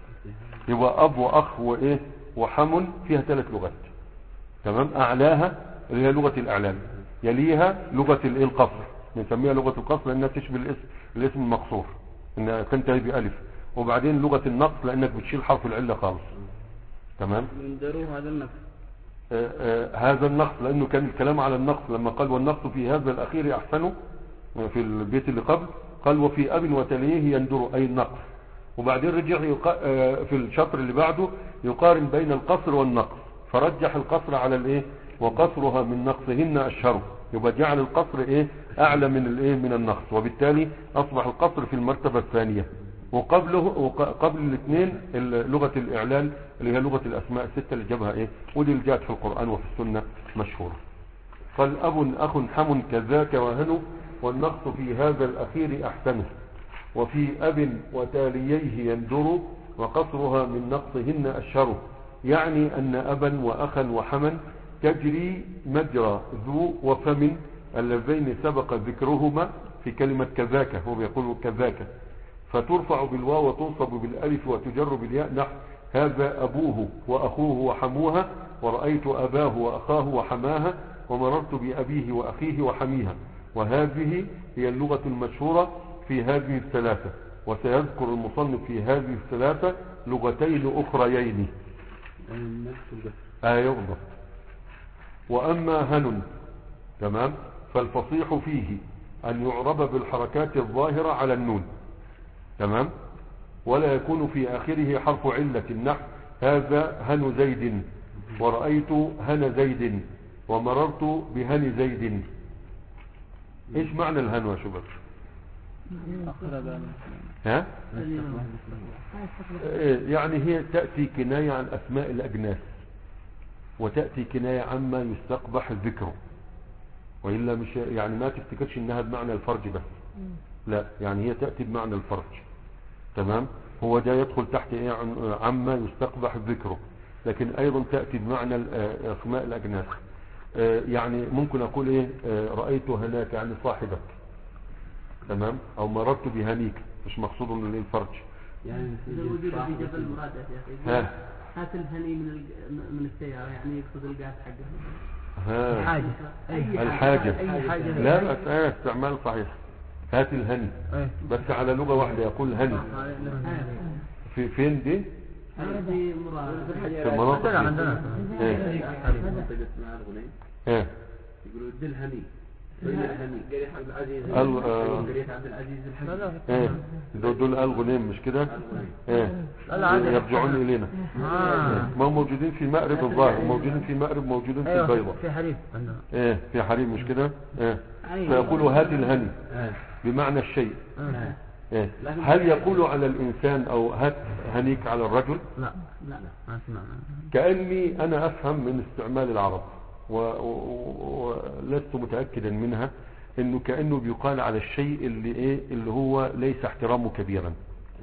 يبقى أب وأخ وإيه وحم فيها ثلاث لغات. تمام. أعلاها اللي هي لغة الإعلان، يليها لغة الايه القصر نسميها لغة القصر لأنها تشبه الاسم الاسم المقصور انها تنتهي بألف. وبعدين لغة النقص لأنك بتشيل حرف العلة خالص. تمام. يندروا هذا النقص آه آه هذا النقص لأنه كان الكلام على النقص لما قال والنقص في هذا الأخير أحسنه في البيت اللي قبل قال وفي أب وتليه يندر أي النقص. وبعدين رجع يقا... آه في الشطر اللي بعده يقارن بين القصر والنقص فرجح القصر على الايه وقصرها من نقصهن أشهر. يبقى جعل القصر ايه اعلى من الايه من النقص، وبالتالي اصبح القصر في المرتبة الثانية. وقبله وقبل الاثنين لغة الاعلان اللي هي لغة الاسماء الستة اللي جابها ايه ودي اللي جاءت في القرآن وفي السنة مشهورة. قال اب اخ حم كذاك وهنو والنقص في هذا الاخير احسنه وفي اب وتاليه يندر وقصرها من نقصهن أشهر. يعني ان ابا واخا وحما تجري مجرى ذو وفم اللذين سبق ذكرهما في كلمة كذاك. هو بيقول كذاك فترفع بالواو وتنصب بالالف وتجر بالياء نحو هذا ابوه واخوه وحموها ورأيت اباه واخاه وحماها ومررت بابيه واخيه وحميها. وهذه هي اللغة المشهورة في هذه الثلاثة. وسيذكر المصنف في هذه الثلاثة لغتين اخريين. ايوه بالضبط. واما هن تمام فالفصيح فيه ان يعرب بالحركات الظاهرة على النون. تمام. ولا يكون في اخره حرف علة نحو هذا هن زيد ورأيت هن زيد ومررت بهن زيد. ايش معنى الهن يا شباب؟ ها؟ يعني هي تأتي كناية عن أسماء الأجناس، وتأتي كناية عما يستقبح ذكره، وإلا مش يعني ما تفتكرش إنها بمعنى الفرج بس، لا يعني هي تأتي بمعنى الفرج. تمام. هو ده يدخل تحت إيه؟ عما يستقبح ذكره، لكن أيضا تأتي بمعنى أسماء الأجناس. يعني ممكن أقول إيه؟ رأيت هناك يعني صاحبك، تمام، أو مررت بهنيك، مش مقصود من الفرج. يعني الوجود في جبل مراد يا أخي. هات الهني من من السيارة، يعني يقصد القاس حقه. ها. حاجة. الحاجة. أي حاجة. لا بس اه استعمال صحيح. هات الهني. بس على لغة واحدة يقول هني. في فين دي؟ في مراد. في مناطق عندنا. ايه. ايه. يقولوا دل هني. قرية عبد العزيز. قرية عبد العزيز الحكيم. ايه. دول الغنيم مش كده؟ ايه. يرجعون الينا. ما موجودين في مأرب الظاهر، موجودين في مأرب، موجودين في البيضة. في حريم. ايه في حريم مش كده؟ ايه. فيقولوا هات الهني بمعنى الشيء. ايه. هل يقولوا على الانسان او هات هنيك على الرجل؟ لا لا ما اسمع. كأني انا افهم من استعمال العرب ولست متأكدا منها انه كأنه بيقال على الشيء اللي ايه اللي هو ليس احترامه كبيرا.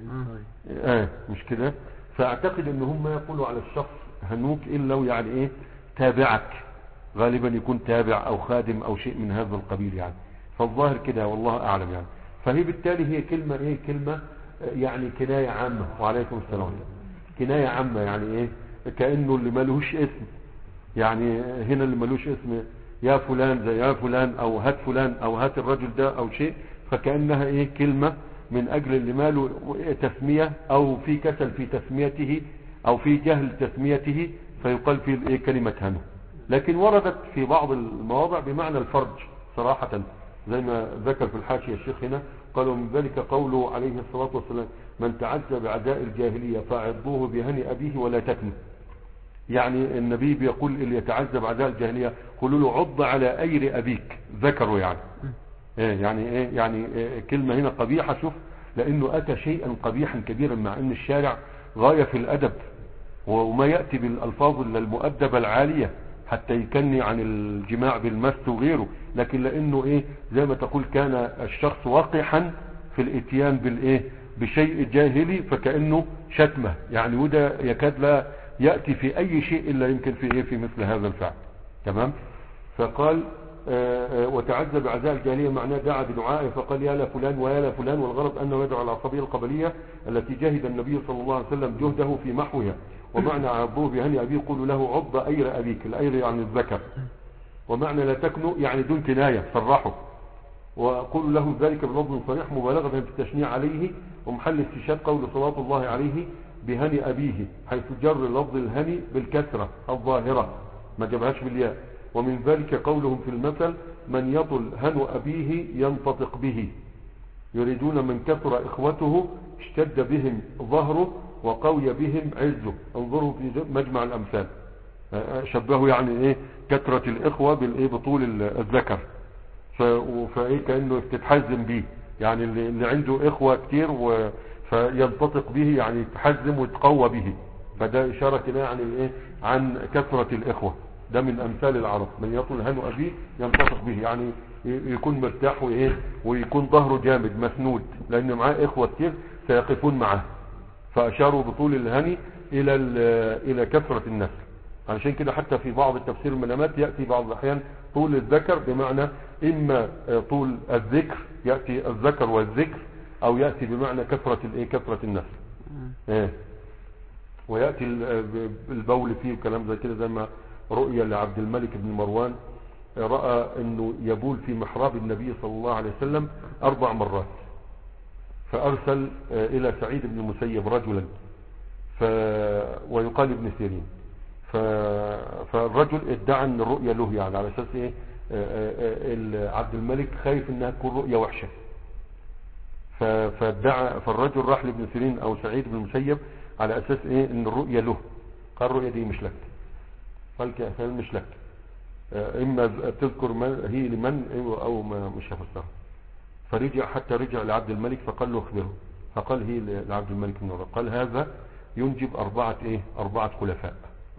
اه مش كده؟ فاعتقد ان هم يقولوا على الشخص هنوك الا لو يعني ايه تابعك، غالبا يكون تابع او خادم او شيء من هذا القبيل يعني. فالظاهر كده والله اعلم يعني. فهي بالتالي هي كلمة ايه كلمة يعني كناية عامة. وعليكم السلام. كناية عامة يعني ايه كأنه اللي ملوش اسم، يعني هنا اللي ملوش اسم يا فلان زي يا فلان او هات فلان او هات الرجل ده او شيء، فكأنها ايه كلمة من اجل اللي ماله تسمية او في كسل في تسميته او في جهل تسميته فيقال في ايه كلمة هنو. لكن وردت في بعض المواضع بمعنى الفرج صراحة، زي ما ذكر في الحاشية الشيخ هنا، قالوا من ذلك قوله عليه الصلاة والسلام من تعزى بعداء الجاهلية فاعضوه بهني أبيه ولا تكنه. يعني النبي بيقول اللي يتعذب عداء الجاهلية قولوا له عض على أير أبيك، ذكروا يعني إيه يعني إيه يعني إيه كلمة هنا قبيحة، شوف لأنه أتى شيئا قبيحا كبيرا، مع أن الشارع غاية في الأدب وما يأتي بالألفاظ المؤدبة العالية حتى يكني عن الجماع بالمس وغيره، لكن لأنه إيه زي ما تقول كان الشخص وقحا في الاتيان بالإيه بشيء جاهلي فكأنه شتمه يعني، وده يكاد لا يأتي في أي شيء إلا يمكن في إيه في مثل هذا الفعل. تمام. فقال آآ آآ وتعذب بعزاء الجاهلية معناه دعا بدعائه فقال يا لا فلان ويا لا فلان، والغرض أنه يدعو على العصبية القبلية التي جاهد النبي صلى الله عليه وسلم جهده في محوها. ومعنى عضوه بهني أبيه قولوا له عض أير أبيك، الأير يعني الذكر، ومعنى لا تكنوا يعني دون كناية صرحه، وقولوا له ذلك بلفظ صريح مبالغة في التشنيع عليه. ومحل استشهاد قول صلاة الله عليه بهني أبيه، حيث جر لفظ الهني بالكسرة الظاهرة ما جابهاش بالياء. ومن ذلك قولهم في المثل من يطل هنو أبيه ينطق به، يريدون من كثر إخوته اشتد بهم ظهره وقوي بهم عزه. انظروا في مجمع الأمثال، شبهوا يعني ايه كثرة الإخوة بالايه بطول الذكر، فايه كأنه تتحزم به يعني اللي عنده إخوة كتير و فينطق به يعني يتحزم ويتقوى به، فده إشارة كده يعني ايه عن كثرة الإخوة. ده من أمثال العرب من يطول هنو أبيه ينطق به، يعني يكون مرتاح وايه ويكون ظهره جامد مسنود لأن معاه إخوة كتير سيقفون معه، فأشاروا بطول الهني إلى إلى كثرة النسل. علشان كده حتى في بعض التفسير المنامات يأتي بعض الأحيان طول الذكر بمعنى إما طول الذكر يأتي الذكر والذكر، أو يأتي بمعنى كثرة الإيه كثرة النسل. إيه ويأتي البول فيه وكلام زي كده، زي ما رؤيا لعبد الملك بن مروان رأى إنه يبول في محراب النبي صلى الله عليه وسلم أربع مرات، فأرسل إلى سعيد بن المسيب رجلا ف... ويقال ابن سيرين، ف... فالرجل ادعى ان الرؤية له يعني على اساس ايه عبد الملك خايف انها تكون رؤية وحشة، ف... فادعى فالرجل راح لابن سيرين او سعيد بن المسيب على اساس ايه ان الرؤية له، قال الرؤية دي مش لك، قال كأفعال مش لك، اما تذكر من هي لمن او ما مش هفسرها. فرجع حتى رجع لعبد الملك فقال له اخبره، فقال هي لعبد الملك بن مروان، قال هذا ينجب أربعة إيه أربعة خلفاء،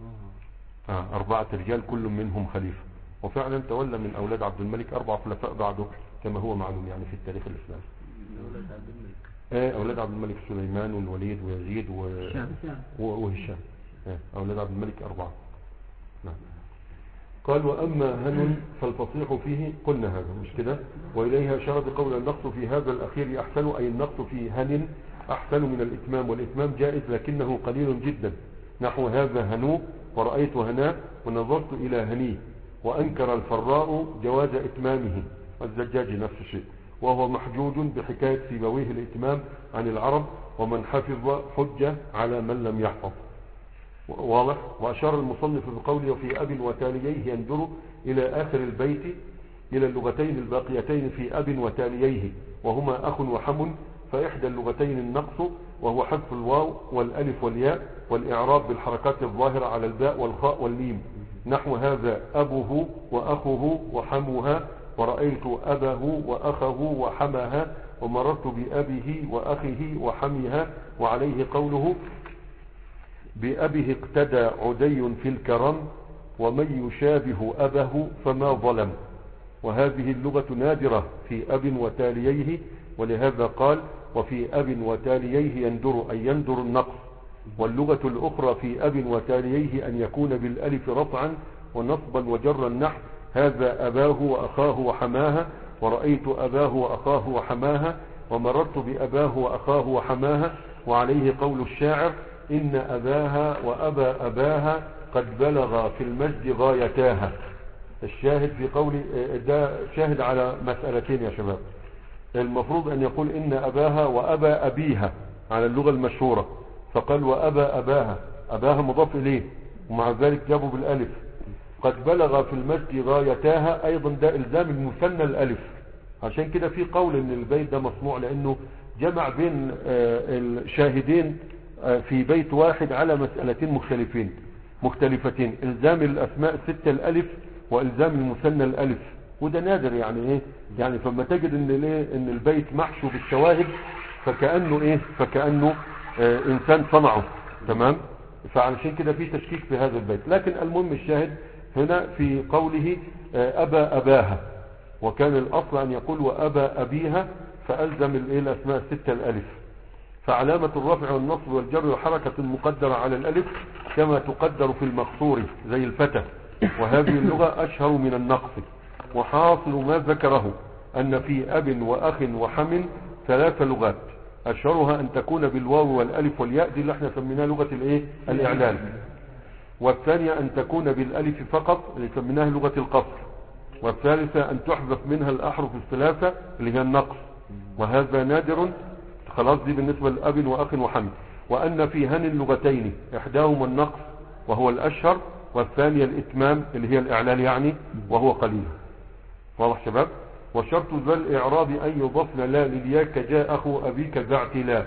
آه أربعة رجال كل منهم خليفة. وفعلا تولى من أولاد عبد الملك أربع خلفاء بعده كما هو معلوم يعني في التاريخ الإسلامي. أولاد عبد الملك آه أولاد عبد الملك سليمان والوليد ويزيد و... وهشام. آه أولاد عبد الملك أربعة. نعم. قال وأما هن فالفصيح فيه قلنا هذا مش كده، وإليها أشار بقول النقص في هذا الأخير أحسن، أي النقص في هن أحسن من الإتمام، والإتمام جائز لكنه قليل جدا، نحو هذا هنو ورأيت هنا ونظرت إلى هني. وأنكر الفراء جواز إتمامه، الزجاج نفس الشيء، وهو محجوج بحكاية سيبويه الإتمام عن العرب، ومن حفظ حجة على من لم يحفظ. واضح. وأشار المصنف بقوله وفي أب وتاليه يندر إلى آخر البيت إلى اللغتين الباقيتين في أب وتاليه وهما أخ وحم، فإحدى اللغتين النقص وهو حذف الواو والألف والياء والإعراب بالحركات الظاهرة على الباء والخاء والميم، نحو هذا أبوه وأخوه وحموها، ورأيت أباه وأخه وحماها، ومررت بأبيه وأخه وحميها. وعليه قوله بأبه اقتدى عدي في الكرم، ومن يشابه أبه فما ظلم. وهذه اللغة نادرة في أب وتاليه، ولهذا قال وفي أب وتاليه يندر، أي يندر النقص. واللغة الأخرى في أب وتاليه أن يكون بالألف رفعا ونصبا وجرا، نحو هذا أباه وأخاه وحماها، ورأيت أباه وأخاه وحماها، ومررت بأباه وأخاه وحماها. وعليه قول الشاعر إن أباها وأبا أباها قد بلغ في المجد غايتاها. الشاهد في قول ده شاهد على مسألتين يا شباب. المفروض أن يقول إن أباها وأبا أبيها على اللغة المشهورة، فقال وأبا أباها، أباها مضاف إليه ومع ذلك جابوا بالألف. قد بلغ في المجد غايتاها أيضا ده إلزام المثنى الألف، عشان كده في قول إن البيت ده مصنوع لأنه جمع بين الشاهدين في بيت واحد على مسألتين مختلفين مختلفتين، إلزام الأسماء الستة الألف وإلزام المثنى الألف، وده نادر يعني إيه يعني. فما تجد إن ليه إن البيت محشو بالشواهد فكأنه إيه فكأنه آه إنسان صنعه، تمام. فعلشان كده في تشكيك في هذا البيت. لكن المهم الشاهد هنا في قوله آه أبا أباها، وكان الأصل أن يقول وأبا أبيها، فألزم الإيه الأسماء الستة الألف. فعلامة الرفع والنصب والجر وحركة مقدرة على الألف كما تقدر في المقصور زي الفتى. وهذه اللغة أشهر من النقص. وحاصل ما ذكره أن في أب وأخ وحم ثلاث لغات، أشهرها أن تكون بالواو والألف والياء، دي اللي احنا سميناها لغة الايه الإعلان. والثانية أن تكون بالألف فقط اللي سميناها لغة القصر. والثالثة أن تحذف منها الأحرف الثلاثة اللي هي النقص، وهذا نادر. خلاص دي بالنسبة لأب وأخ وحم. وأن في هن لغتين، إحداهما النقص وهو الأشهر، والثانية الإتمام اللي هي الإعلان يعني وهو قليل. واضح شباب. وشرط ذا الإعراب أن يضفن لا للياء كجاء أخو أبيك ذا اعتلاء.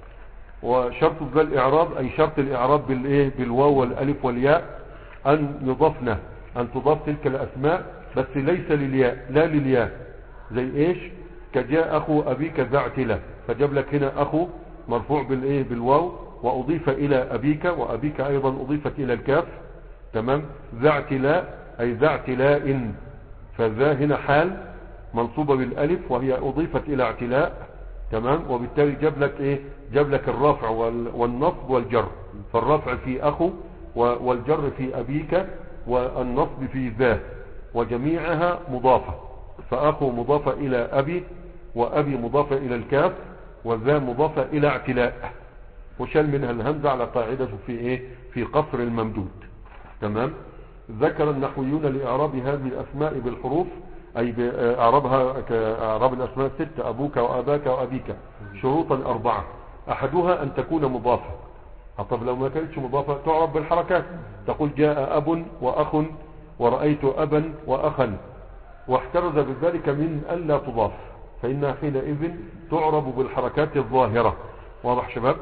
وشرط ذا الإعراب أي شرط الإعراب بالإيه بالواو والألف والياء أن يضفن، أن تضاف تلك الأسماء بس ليس للياء لا للياء. زي إيش؟ كجاء أخو أبيك ذا اعتلاء، فجاب لك هنا أخو مرفوع بالإيه بالواو وأضيف إلى أبيك، وأبيك أيضا أضيفت إلى الكاف، تمام. ذا اعتلاء أي ذا اعتلاء، فذا هنا حال منصوبة بالألف وهي أضيفت إلى اعتلاء، تمام. وبالتالي جاب لك إيه جاب لك الرفع والنصب والجر. فالرفع في أخو والجر في أبيك والنصب في ذا، وجميعها مضافة. فأخو مضافة إلى أبي، وأبي مضافة إلى الكاف، وذا مضافة إلى اعتلاء، وشال منها الهمزة على قاعدة في إيه في قصر الممدود، تمام. ذكر النحويون لإعراب هذه الأسماء بالحروف أي بإعرابها كإعراب الأسماء الستة أبوك وأباك وأبيك شروطا أربعة. أحدها أن تكون مضافة. طب لو ما كانتش مضافة تعرب بالحركات، تقول جاء أب وأخ ورأيت أبا وأخا، واحترز بذلك من ألا تضاف، فإنها حينئذ تعرب بالحركات الظاهرة. واضح شباب.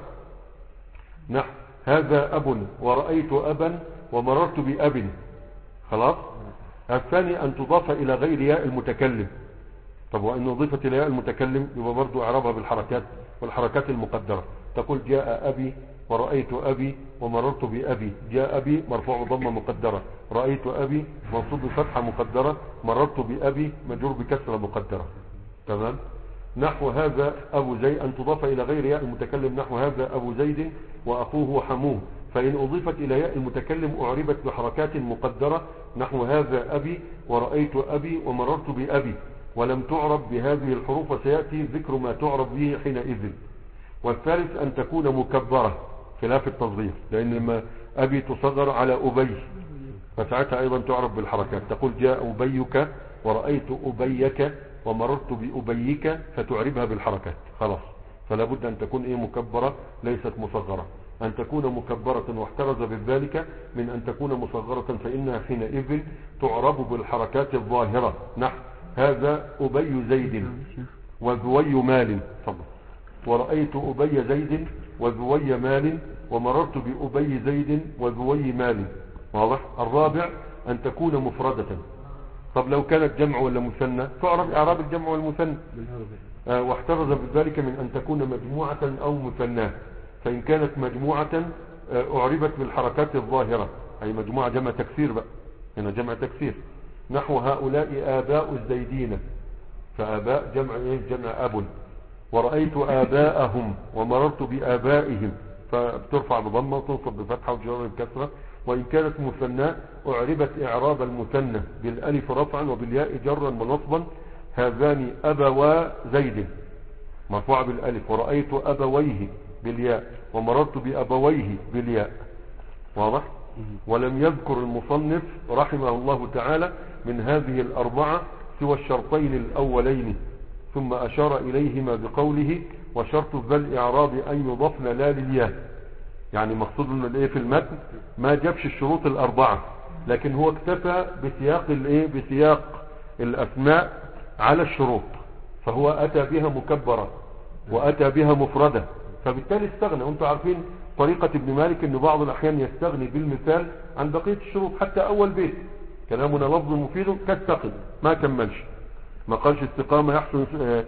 نحو هذا أب ورأيت أبا ومررت بأب. خلاص. الثاني أن تضاف إلى غير ياء المتكلم، طب وإن أضيفت إلى ياء المتكلم يبقى برضو إعرابها بالحركات والحركات المقدرة. تقول جاء أبي ورأيت أبي ومررت بأبي. جاء أبي مرفوع ضمة مقدرة، رأيت أبي منصوب بفتحة مقدرة، مررت بأبي مجرور بكسرة مقدرة. تمام. نحو هذا أبو زيد أن تضاف إلى غير ياء المتكلم، نحو هذا أبو زيد وأخوه وحموه، فإن أضيفت إلى ياء المتكلم أعربت بحركات مقدرة، نحو هذا أبي ورأيت أبي ومررت بأبي، ولم تعرب بهذه الحروف، وسيأتي ذكر ما تعرب به حينئذ. والثالث أن تكون مكبرة خلاف التصغير، لأن لما أبي تصغر على أبي فساعتها أيضا تعرب بالحركات. تقول جاء أبيك ورأيت أبيك ومررت بأبيك، فتعربها بالحركات خلاص. فلا بد أن تكون إيه مكبرة ليست مصغرة. أن تكون مكبرة واحترز بذلك من أن تكون مصغرة، فإنها حينئذ تعرب بالحركات الظاهرة. نحو هذا أبي زيد وذوي مال، تفضل. ورأيت أبي زيد وذوي مال ومررت بأبي زيد وذوي مال. واضح. الرابع أن تكون مفردة. طب لو كانت جمع ولا مثنى تعرب إعراب الجمع والمثنى. آه واحترز بذلك من أن تكون مجموعة أو مثنى، فإن كانت مجموعة آه أعربت بالحركات الظاهرة، أي مجموعة جمع تكسير بقى، هنا جمع تكسير. نحو هؤلاء آباء الزيدين، فآباء جمع إيه؟ جمع أب. ورأيت آباءهم ومررت بآبائهم، فبترفع بضمة وتنصب بفتحة وجر بكسرة. وإن كانت مثنى أعربت إعراب المثنى بالألف رفعا وبالياء جرا ونصبا. هذان أبوا زيد مرفوع بالألف، ورأيت أبويه بالياء ومررت بأبويه بالياء. واضح. ولم يذكر المصنف رحمه الله تعالى من هذه الأربعة سوى الشرطين الأولين، ثم أشار إليهما بقوله وشرط ذا الإعراب أن يضفن لا للياء. يعني مقصود من الايه في المتن ما جابش الشروط الأربعة، لكن هو اكتفى بسياق الايه بسياق الأسماء على الشروط، فهو أتى بها مكبرة وأتى بها مفردة، فبالتالي استغنى. وانتم عارفين طريقة ابن مالك ان بعض الأحيان يستغني بالمثال عن بقية الشروط، حتى أول بيت كلامنا لفظ مفيد كالسقي ما كملش، ما قالش استقامة يحسن،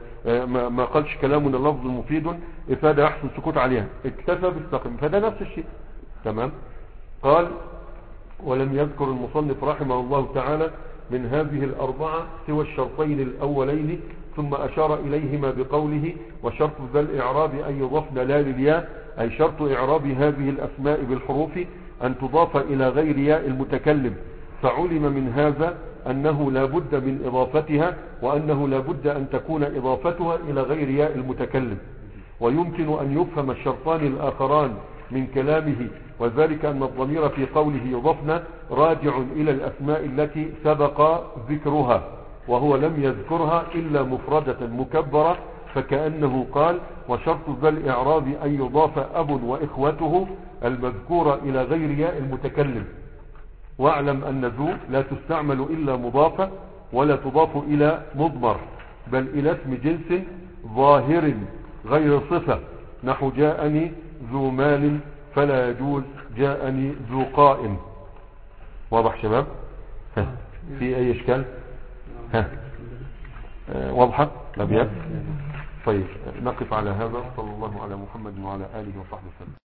ما قالش كلامنا لفظ مفيد إفادة يحسن سكوت عليها، اكتفى باستقم، فده نفس الشيء. تمام. قال ولم يذكر المصنف رحمه الله تعالى من هذه الأربعة سوى الشرطين الأولين، ثم أشار إليهما بقوله وشرط ذا الإعراب أن يضفن لا للياء، أي شرط إعراب هذه الأسماء بالحروف أن تضاف إلى غير ياء المتكلم. فعلم من هذا أنه لا بد من إضافتها، وأنه لا بد أن تكون إضافتها إلى غير ياء المتكلم. ويمكن أن يفهم الشرطان الآخران من كلامه، وذلك أن الضمير في قوله يضفن راجع إلى الأسماء التي سبق ذكرها، وهو لم يذكرها إلا مفردة مكبرة، فكأنه قال وشرط ذا الإعراب أن يضاف أب وإخوته المذكورة إلى غير ياء المتكلم. واعلم أن ذو لا تستعمل إلا مضافة، ولا تضاف إلى مضمر، بل إلى اسم جنس ظاهر غير صفة. نحو جاءني ذو مال فلا يجوز جاءني ذو قائم. واضح شباب؟ ها. في أي إشكال؟ ها. آه واضحة الأبيات؟ طيب نقف على هذا. صلى الله على محمد وعلى آله وصحبه وسلم.